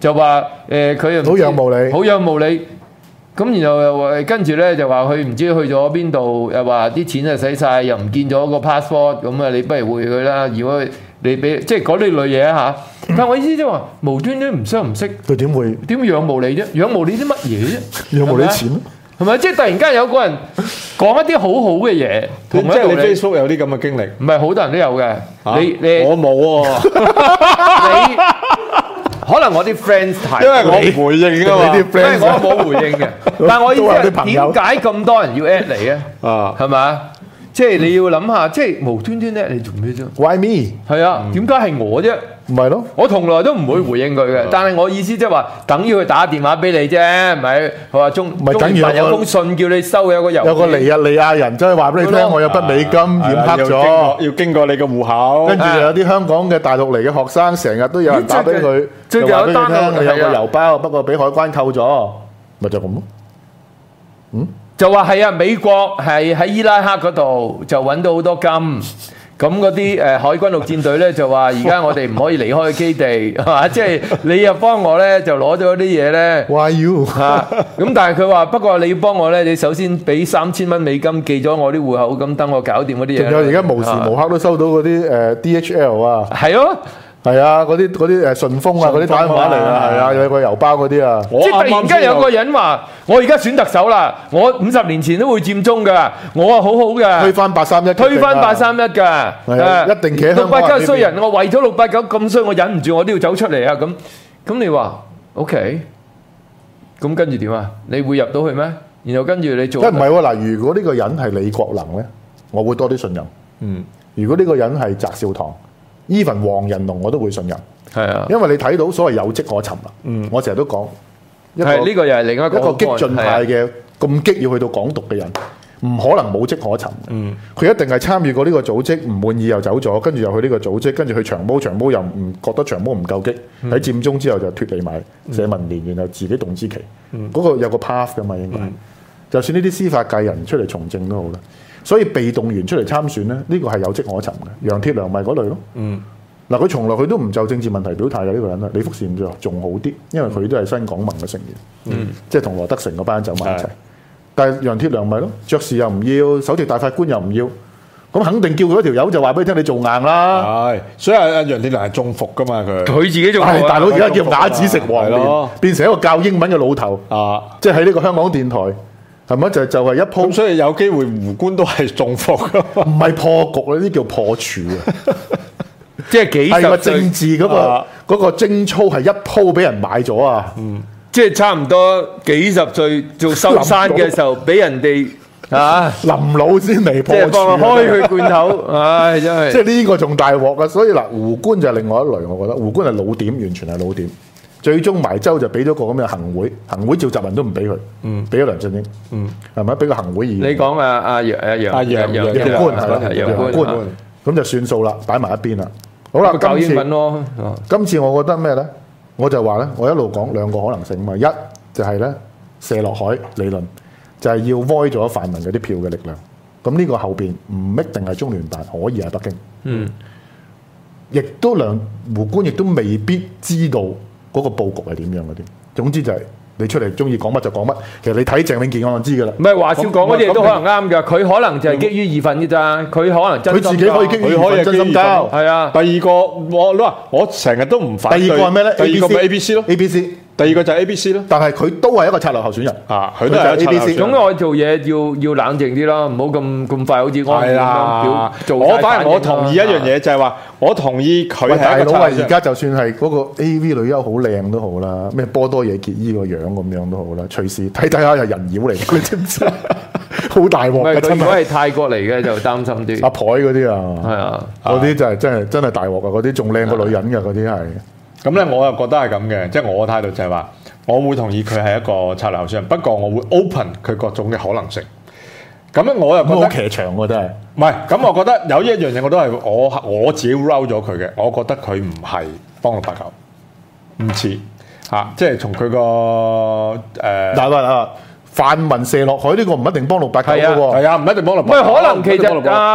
就話佢又唔知好仰慕你好仰慕你。咁然後又話跟住咧就話佢唔知去咗邊度，又話啲錢就使晒，又唔見咗個 passport， 咁啊你不如匯佢啦。如果你俾即係嗰類嘢嚇，但係我意思即係話無端端唔識， 佢點會仰慕你啫？仰慕你啲乜嘢啫？ 仰慕你啲錢咯？ 係咪？即係突然間有個人講一啲好好嘅嘢， 即係你 Facebook 有啲咁嘅經歷， 唔係好多人都有嘅。你我冇喎， 你可能我啲 friends 睇， 因為我唔回應啊嘛， 你啲 friend 我冇回應嘅。但係我意思係點解咁多人要 at 你咧？ 啊， 係咪？即係你要諗下，即係無端端 at 你做咩啫？ Why me？ 係啊，點解係我啫？ 唔係咯， 我從來都唔會回應佢嘅，但係我意思即係話，等於佢打電話俾你啫，係咪？佢話中等於有封信叫你收，有個郵有個尼日利亞人真係話俾你聽，我有筆美金染黑咗， 要經過你嘅戶口， 跟住有啲香港嘅大陸嚟嘅學生，成日都有人打俾佢，就話俾你聽，你有個郵包，不過俾海關扣咗，咪就咁咯。 就話係啊，美國係喺伊拉克嗰度就揾到好多金，咁嗰啲海軍陸戰隊咧就話而家我哋唔可以離開基地，係嘛？即係你又幫我咧就攞咗啲嘢咧 Why you？ 嚇咁，但係佢話不過你要幫我咧，你首先俾3000蚊美金寄咗我啲戶口，咁等我搞掂嗰啲嘢。 仲有而家無時無刻都收到嗰啲DHL 啊， 係咯。 係啊，嗰啲順豐啊，嗰啲打電話嚟啊，係啊，有個郵包嗰啲啊。 即係突然間有個人話：我而家選特首啦，我50年前都會佔中㗎，我啊好好㗎， 推翻831， 推翻831㗎， 係啊一定企喺香港 689衰人，我為咗689咁衰，我忍唔住，我都要走出嚟啊！咁你話 OK，咁跟住點啊？你會入到去咩？然後跟住你做？ 唔係喎嗱，如果呢個人係李國能咧，我會多啲信任。如果呢個人係翟紹唐，even 黃仁龍我都會信任。 係啊， 因為你睇到所謂有跡可尋啦。我成日都講， 係呢個又係另一個激進派嘅咁激要去到港獨嘅人，唔可能冇跡可尋。佢一定係參與過呢個組織，唔滿意又走咗，跟住又去呢個組織，跟住去長毛又唔覺得長毛唔夠激，喺佔中之後就脱離埋社民連，然後自己動之旗。嗰個有個 path 噶嘛，應該。就算呢啲司法界人出嚟從政都好啦。所以被動員出嚟參選咧，呢個係有跡可尋嘅。楊鐵良咪嗰類咯。嗱，佢從來佢都唔就政治問題表態嘅呢個人啦。李福善就仲好啲，因為佢都係新港盟嘅成員，即係同羅德成嗰班走埋一齊。但係楊鐵良咪咯，爵士又唔要，首席大法官又唔要，咁肯定叫佢嗰條友就話俾你聽，你做硬啦。 係，所以阿楊鐵良係中伏噶嘛，佢自己做。 大佬而家叫啞子食黃連，變成一個教英文嘅老頭啊！即係喺呢個香港電台。係咪就係一鋪？ 所以有機會胡官都係中伏㗎， 唔係破局呢啲叫破處啊！ 即係幾十政治嗰個貞操係一鋪俾人買咗啊！ 即係差唔多幾十歲做收山嘅時候，俾人哋臨老先嚟破處， 即係幫佢開佢罐頭，唉真係！ 即係呢個仲大鑊啊！所以嗱，胡官就係另外一類，我覺得胡官係老點，完全係老點。最終埋州就俾咗個咁嘅行會召集人都唔俾佢，俾咗梁振英，係咪？俾個行會議員。 你講楊官係啦，楊官咁就算數啦，擺埋一邊啦。好啦， 教英文咯。 今次我覺得咩咧？我就話咧，我一路講兩個可能性嘛。一就係咧射落海理論，就係要 void 咗泛民嗰啲票嘅力量。咁呢個後邊唔一定係中聯辦，可以係北京。亦都胡官亦都未必知道嗰個佈局係點樣嗰啲，總之就係你出嚟中意講乜就講乜。其實你睇鄭永健我就知㗎啦。 唔係話笑講嗰啲嘢都可能啱㗎，佢可能就係基於義憤㗎咋，佢可能真心交。 佢自己可以基於義憤真心交。 係啊。 第二個我成日都唔反對。 第二個係咩咧？ 第二個咪 ABC 咯。 ABC。 第二個就係 ABC 咯。 但係佢都係一個策略候選人啊，佢都係 ABC。 總之我做嘢要冷靜啲啦，唔好咁快好似安咁樣做。 我反而我同意一樣嘢就係話，我同意佢係一個大佬啊！而家就算係嗰個 AV 女優好靚都好啦，咩波多野結衣個樣咁樣都好啦，隨時睇下係人妖嚟，你知唔知？好大鑊嘅真係。 如果係泰國嚟嘅就擔心啲。 阿婆嗰啲啊， 係啊， 嗰啲就係真係大鑊啊！嗰啲仲靚過女人嘅嗰啲係。 咁咧，我又覺得係咁嘅，即係我嘅態度就係話，我會同意佢係一個策略候選人，不過我會 open 佢各種嘅可能性。咁咧，我又覺得好騎牆喎，真係。 唔係，咁我覺得有一樣嘢我都係我自己 roll 咗佢嘅，我覺得佢唔係幫689，唔似嚇，即係從佢個嗱泛民射落海呢個唔一定幫689嘅喎， 係啊，唔一定幫689。 喂，可能其實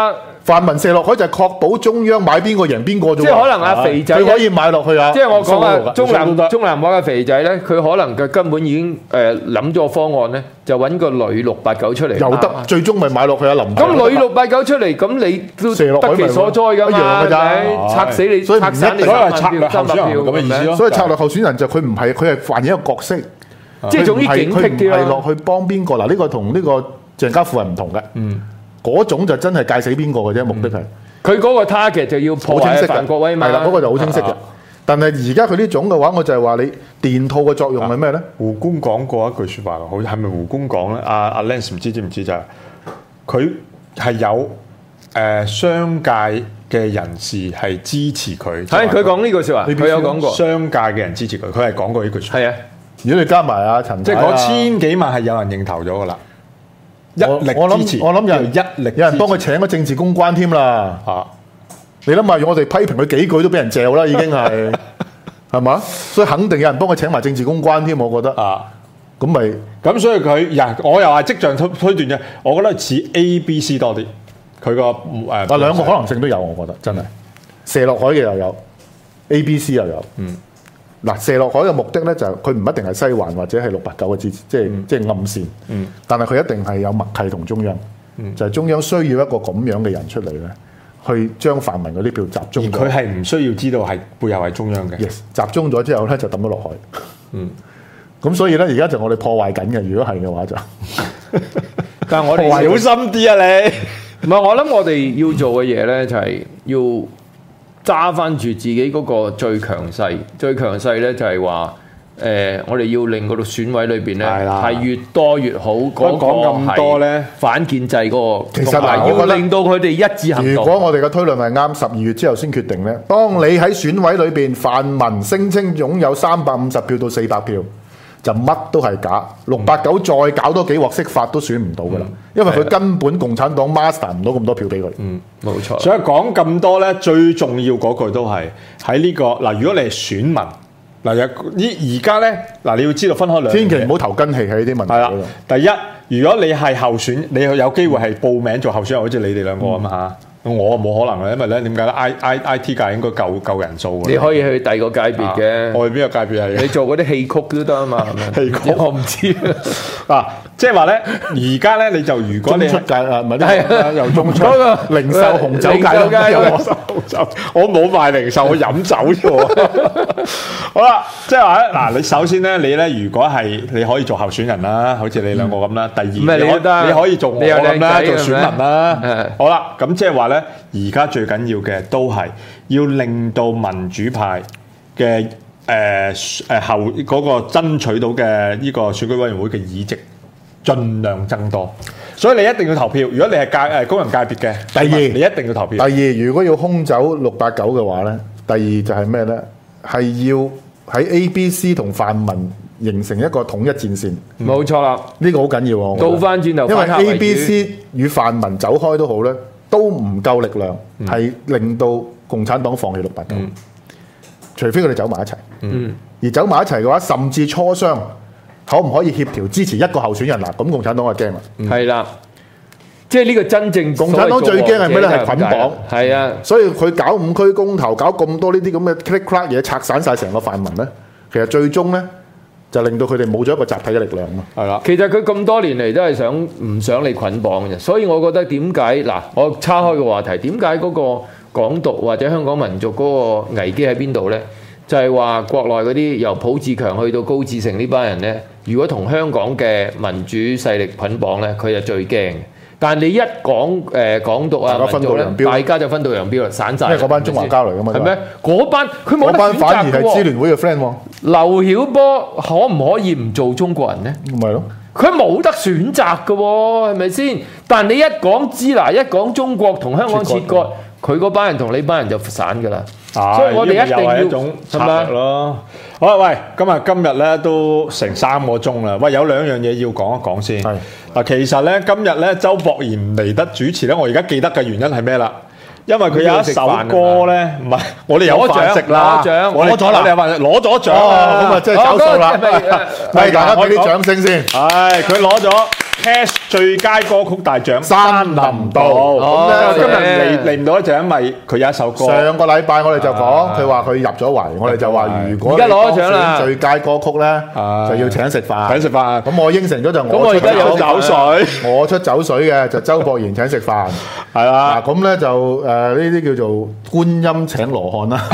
泛民射落海就係確保中央買邊個贏邊個啫喎。 即係可能阿肥仔佢可以買落去啊。 即係我講啊，中南南海嘅肥仔咧，佢可能佢根本已經諗咗個方案咧，就揾個女689出嚟。 又得，最終咪買落去阿林。 咁女689出嚟，咁你都得其所在㗎嘛？係咪？拆死你，拆散你策略候選人咁嘅意思咯。 所以策略候選人就佢唔係，佢係扮演一個角色， 即係總之警惕啲係落去幫邊個嗱？呢個同呢個鄭家富係唔同嘅。嗰種就真係戒死邊個嘅啫，目的係。 佢嗰個 target 就要破壞范國威嘛。 係啦，嗰個就好清晰嘅。但係而家佢呢種嘅話，我就係話你電套嘅作用係咩咧？ 胡官講過一句説話，好係咪胡官講咧？阿 Lance 唔知唔知就係佢係有商界嘅人士係支持佢。 係佢講呢句説話，佢有講過。 商界嘅人支持佢，佢係講過呢句説話。 係啊， 如果你加埋阿陳， 即係嗰千幾萬係有人認投咗噶啦。一力支持， 我諗有人幫佢請咗政治公關添啦。你諗下，我哋批評佢幾句都俾人嚼啦，已經係係嘛？所以肯定有人幫佢請埋政治公關添，我覺得。咁咪咁，所以佢我又係跡象推斷嘅，我覺得似 A、B、C 多啲。佢個兩個可能性都有，我覺得真係射落海嘅又有 A、B、C 又有。嗱，射落海嘅目的咧就係佢唔一定係西環或者係689嘅支持，即係暗線。但係佢一定係有默契同中央，就係中央需要一個咁樣嘅人出嚟咧，去將泛民嗰啲票集中。 而佢係唔需要知道係背後係中央嘅。 Yes， 集中咗之後咧就抌咗落海。咁所以咧而家就我哋破壞緊嘅，如果係嘅話就。 但係我哋小心啲啊你！ 唔係，我諗我哋要做嘅嘢咧，就係要揸翻住自己嗰個最強勢。最強勢咧就係話，我哋要令嗰度選委裏邊咧係越多越好。講咁多咧，反建制嗰個， 其實要令到佢哋一致行動。 如果我哋嘅推論係啱，12月之後先決定咧，當你喺選委裏邊泛民聲稱擁有350票到400票。就乜都係假，689再搞多幾鑊釋法都選唔到噶啦，因為佢根本共產黨 master 唔到咁多票俾佢。 冇錯。 所以講咁多咧，最重要嗰句都係喺呢個嗱，如果你係選民嗱，而家咧嗱，你要知道分開兩， 千祈唔好投根氣喺呢啲問題。 係啦，第一，如果你係候選，你有機會係報名做候選人，好似你哋兩個咁嚇。我冇可能嘅，因為咧點解咧 ？IT 界應該夠人數嘅。 你可以去第二個界別嘅。 我去邊個界別係？ 你做嗰啲戲曲都得啊嘛。 戲曲我唔知嗱，即係話咧，而家咧你就如果你中出界啊，唔係啲又中出零售紅酒界又我紅酒，我冇賣零售，我飲酒啫喎。好啦，即係話咧嗱，你首先咧，你咧如果係你可以做候選人啦，好似你兩個咁啦。第二，你可以做我咁啦，做選民啦。好啦，咁即係話咧。而家最緊要嘅都係要令到民主派嘅後嗰個爭取到嘅呢個選舉委員會嘅議席盡量增多，所以你一定要投票。如果你係工人界別嘅，第二你一定要投票。 第二，如果要空走689嘅話咧，第二就係咩咧？係要喺 A、B、C 同泛民形成一個統一戰線。 冇錯啦， 呢個好緊要喎。 倒翻轉頭， 因為 A、B、C 與泛民走開都好咧。都唔夠力量，係令到共產黨放棄689，除非佢哋走埋一齊。而走埋一齊嘅話，甚至磋商可唔可以協調支持一個候選人嗱？咁共產黨就驚啦。 係啦，即係呢個真正共產黨最驚係咩咧？係捆綁。 係啊， 所以佢搞5區公投，搞咁多呢啲咁嘅 click clack 嘢，拆散晒成個泛民咧，其實最終咧。就令到佢哋冇咗一個集體嘅力量嘛，係啦。 其實佢咁多年嚟都係唔想你捆綁嘅，所以我覺得點解嗱，我岔開個話題，點解嗰個港獨或者香港民族嗰個危機喺邊度呢？就係話國內嗰啲由普志強去到高志成呢班人呢，如果同香港嘅民主勢力捆綁呢，佢就最驚。但係你一講港獨啊，民族咧，大家就分道揚鑣啦，散晒。 因為嗰班中華膠嚟㗎嘛， 係咩？嗰班佢冇得選擇㗎喎。 反而係支聯會嘅 friend 喎。 劉曉波可唔可以唔做中國人咧？ 咪咯， 佢冇得選擇㗎喎，係咪先？但你一講支那，一講中國同香港切割，佢嗰班人同你班人就散㗎啦。所以我哋一定要一種策略咯。好啦，喂，今日咧都成3個鐘啦。喂，有2樣嘢要講一講先。嗱，其實咧今日咧周博賢唔嚟得主持咧，我而家記得嘅原因係咩啦？因為佢有一首歌咧，唔係我哋有飯食啦，攞咗啦，攞咗獎啦， 咁啊真係找數啦！喂，大家俾啲掌聲先。 係，佢攞咗 Cash 最佳歌曲大獎《山林道》。 咁咧，今日嚟唔到就因為佢有一首歌。 上個禮拜我哋就講，佢話佢入咗圍，我哋就話如果而家攞咗獎啦， 最佳歌曲咧就要請食飯。 請食飯。 咁我應承咗就咁我而家有酒水， 我出酒水嘅就周博賢請食飯。 係啦。 嗱咁咧就呢啲叫做觀音請羅漢啦，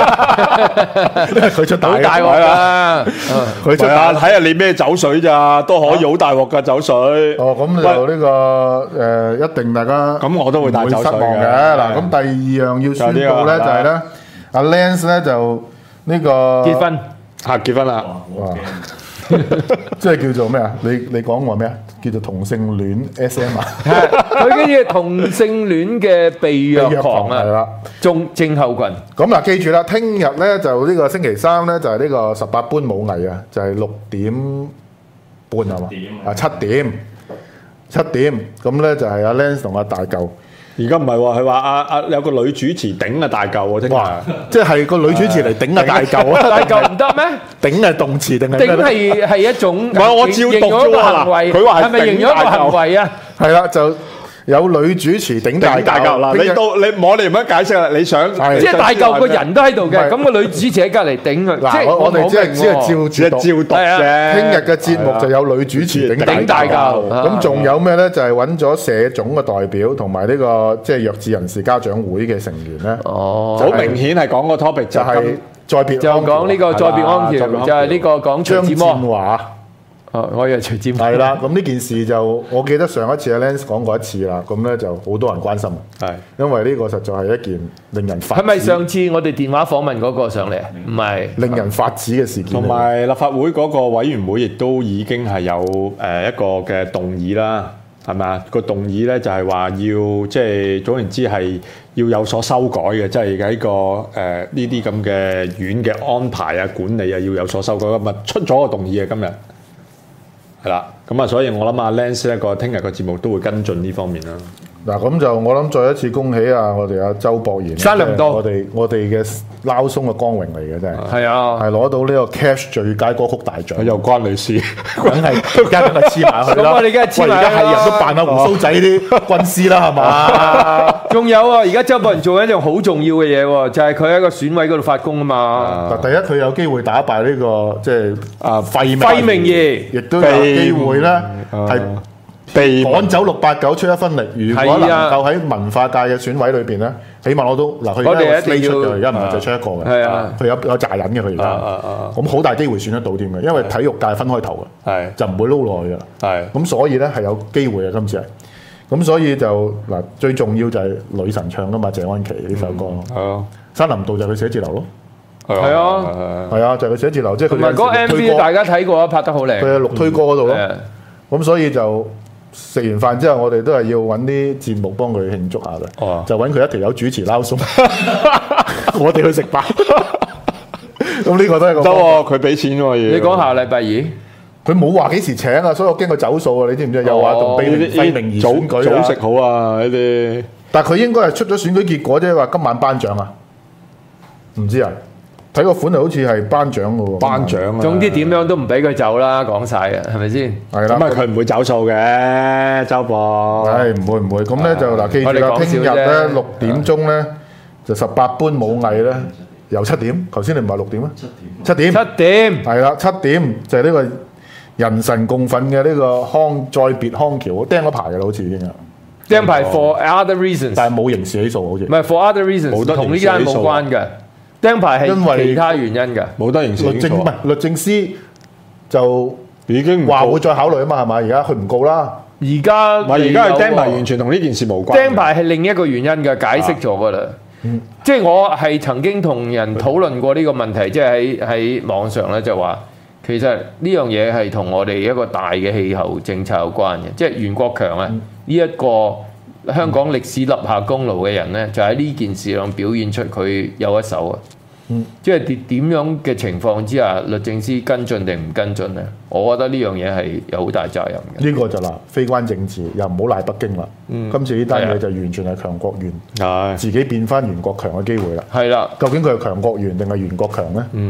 佢出大大鑊啦， 佢出大，睇下你咩酒水咋，都可以好大鑊嘅酒水。 哦，咁就呢個一定大家咁我都會帶酒水唔會失望嘅。嗱，咁第二樣要宣佈咧就係咧，阿 Lance 咧就呢個結婚結婚啦。 哇！即係叫做咩啊？你講話咩啊？叫做同性戀 SM 啊？ 佢跟住同性戀嘅被虐狂啊， 係啦， 症候群。 咁嗱，記住啦，聽日咧就呢個星期三咧就係呢個18般武藝啊，就係6點半係嘛？7點，咁咧就係阿 Lance 同阿大嚿。 而家唔係喎，佢話有個女主持頂啊大嚿喎，聽日。 即係個女主持嚟頂啊大嚿啊！ 大嚿唔得咩？ 頂係動詞定係咩頂係一種唔係我照讀啫喎嗱，佢話係咪形容一個行為啊？ 係啦，就有女主持頂大嚿嗱，我哋唔乜解釋啦，你想即係大嚿個人都喺度嘅，咁個女主持喺隔離頂佢。 嗱，我哋只係照讀啫。 聽日嘅節目就有女主持頂大嚿，咁仲有咩咧？就係揾咗社總嘅代表同埋呢個即係弱智人士家長會嘅成員咧。 哦， 好明顯係講個 topic 就係再別就講呢個再別安橋，就係呢個講徐志摩。 張戰華。 我以為徐志摩。 係啦，咁呢件事就我記得上一次阿 Lance 講過一次啦，咁咧就好多人關心。 係， 因為呢個實在係一件令人發指。 係咪上次我哋電話訪問嗰個上嚟？唔係， 令人發指嘅事件。 同埋立法會嗰個委員會亦都已經係有一個嘅動議啦，係咪啊？個動議咧就係話要即係總言之係要有所修改嘅，即係喺個呢啲咁嘅院嘅安排啊、管理啊要有所修改。咁啊出咗個動議啊，今日。係啦，咁啊，所以我諗阿 Lance 咧個聽日個節目都會跟進呢方面啦。 嗱，咁就我諗再一次恭喜啊！我哋阿周博賢， 山林道， 我哋嘅撈鬆嘅光榮嚟嘅真係。 係啊， 係攞到呢個 Cash 最佳歌曲大獎。 又關你事， 梗係黐埋去啦。 咁我哋梗係黐埋。 而家係人都扮下胡鬚仔啲軍師啦，係嘛？ 仲有啊！而家周博賢做一樣好重要嘅嘢喎，就係佢喺個選委嗰度發功啊嘛。 第一，佢有機會打敗呢個即係費明儀， 亦都有機會咧係被趕走689出一分力。如果能夠喺文化界嘅選委裏邊咧，起碼我都嗱，佢而家有飛出嘅，而家唔係就出一個嘅。 係啊， 佢有紮人嘅佢而家，咁好大機會選得到添嘅，因為體育界分開頭嘅， 係就唔會撈落去嘅。 係咁，所以咧係有機會嘅今次係。咁所以就嗱，最重要就係女神唱噶嘛，謝安琪呢首歌。 係啊， 山林道就係佢寫字樓咯。 係啊， 係啊，就係佢寫字樓，即係佢同埋嗰個 MV 大家睇過啊，拍得好靚。 佢喺錄推歌嗰度咯。咁所以就食完飯之後，我哋都係要揾啲節目幫佢慶祝下嘅。就揾佢一條友主持撈鬆，我哋去食飯。咁呢個都係個得喎，佢俾錢喎要。 你講下禮拜二？ 佢冇話幾時請啊，所以我驚佢走數啊！你知唔知？又話同費明儀選舉早食好啊呢啲。 但係佢應該係出咗選舉結果啫，話今晚頒獎啊？唔知啊？睇個款好似係頒獎嘅喎。 頒獎啊！ 總之點樣都唔俾佢走啦，講晒嘅係咪先？ 係啦。 咁啊，佢唔會走數嘅，周博。 係唔會。咁咧就嗱，記住啦，聽日咧6點鐘咧就18般武藝咧，由7點。頭先你唔係6點咩？7點。7點。係啦，7點就係呢個人神共憤嘅呢個再別康橋釘咗牌嘅啦，好似已經有釘牌 for other reasons， 但係冇刑事起訴好似。 唔係 for other reasons，同呢間冇關嘅。釘牌係因為其他原因嘅， 冇得刑事起訴。 律政司就已經話會再考慮啊嘛，係咪？而家佢唔告啦。 而家佢釘牌完全同呢件事無關。 釘牌係另一個原因嘅，解釋咗㗎啦。即係我係曾經同人討論過呢個問題，即係喺網上咧就話。其實呢樣嘢係同我哋一個大嘅氣候政策有關嘅，即係袁國強啊，呢一個香港歷史立下功勞嘅人咧，就喺呢件事上表現出佢有一手啊。即係點樣嘅情況之下，律政司跟進定唔跟進咧？我覺得呢樣嘢係有好大責任嘅。 呢個就嗱，非關政治，又唔好賴北京啦。今次呢單嘢就完全係強國袁，自己變翻袁國強嘅機會啦。 係啦， 究竟佢係強國袁定係袁國強咧？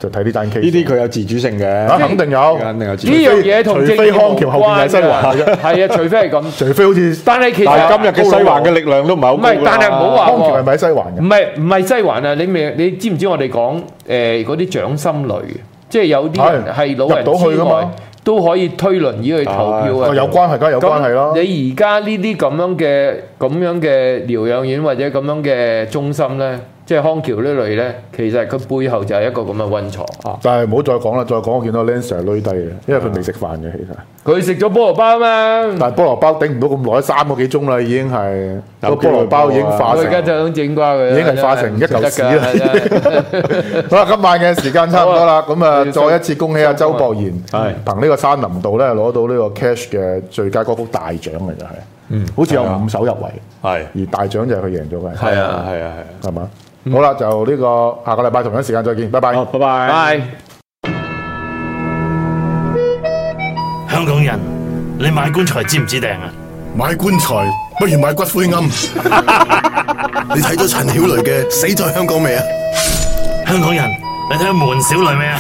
就睇呢單 case。 呢啲佢有自主性嘅， 肯定有， 肯定有自主呢性。 樣嘢同除非康橋後邊係西環嘅啫， 係啊，除非係咁， 除非好似， 但係其實但係今日嘅西環嘅力量都唔係好高啦。 唔係，但係唔好話康橋係咪喺西環嘅？ 唔係西環啊！你知唔知我哋講嗰啲掌心類嘅，即係有啲人係老人入到去之㗎嘛外都可以推輪椅去投票啊！ 有關係，梗係有關係啦。 你而家呢啲咁樣嘅療養院或者咁樣嘅中心咧，即係康橋呢類咧，其實佢背後就係一個咁嘅溫床。 但係唔好再講啦，再講我見到 Lance 係攣低嘅，因為佢未食飯嘅其實。 佢食咗菠蘿包啊嘛， 但係菠蘿包頂唔到咁耐，3個幾鐘啦已經係個菠蘿包已經化成， 我而家就想整瓜佢， 已經係化成一嚿屎啦。 啦。 好啦，今晚嘅時間差唔多啦，咁啊再一次恭喜阿周博賢，憑呢個山林道咧攞到呢個 Cash 嘅最佳歌曲大獎嚟就係，好似有5首入圍，而大獎就係佢贏咗嘅。 係啊， 係嘛？好啦，就呢個下個禮拜同一時間再見，拜拜。 好，拜拜。 拜。 香港人，你買棺材知唔知訂啊？ 買棺材不如買骨灰龕。你睇咗陳曉蕾嘅《死在香港》未啊？ 香港人，你睇咗門小女未啊？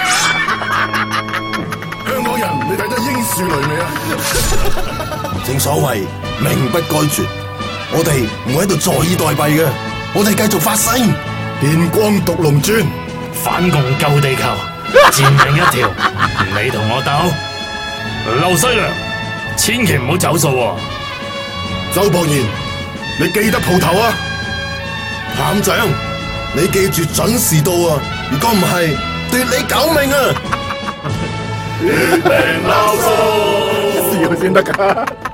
香港人，你睇咗英樹雷未啊？正所謂命不該絕，我哋唔會喺度坐以待斃嘅，我哋繼續發聲，電光毒龍鑽， 反共救地球，賤命一條，你同我鬥。劉西良，千祈唔好走數喎。 周博賢，你記得鋪頭啊！譚長，你記住準時到啊！如果唔係，奪你狗命啊！ 血命鬧數， 笑先得㗎。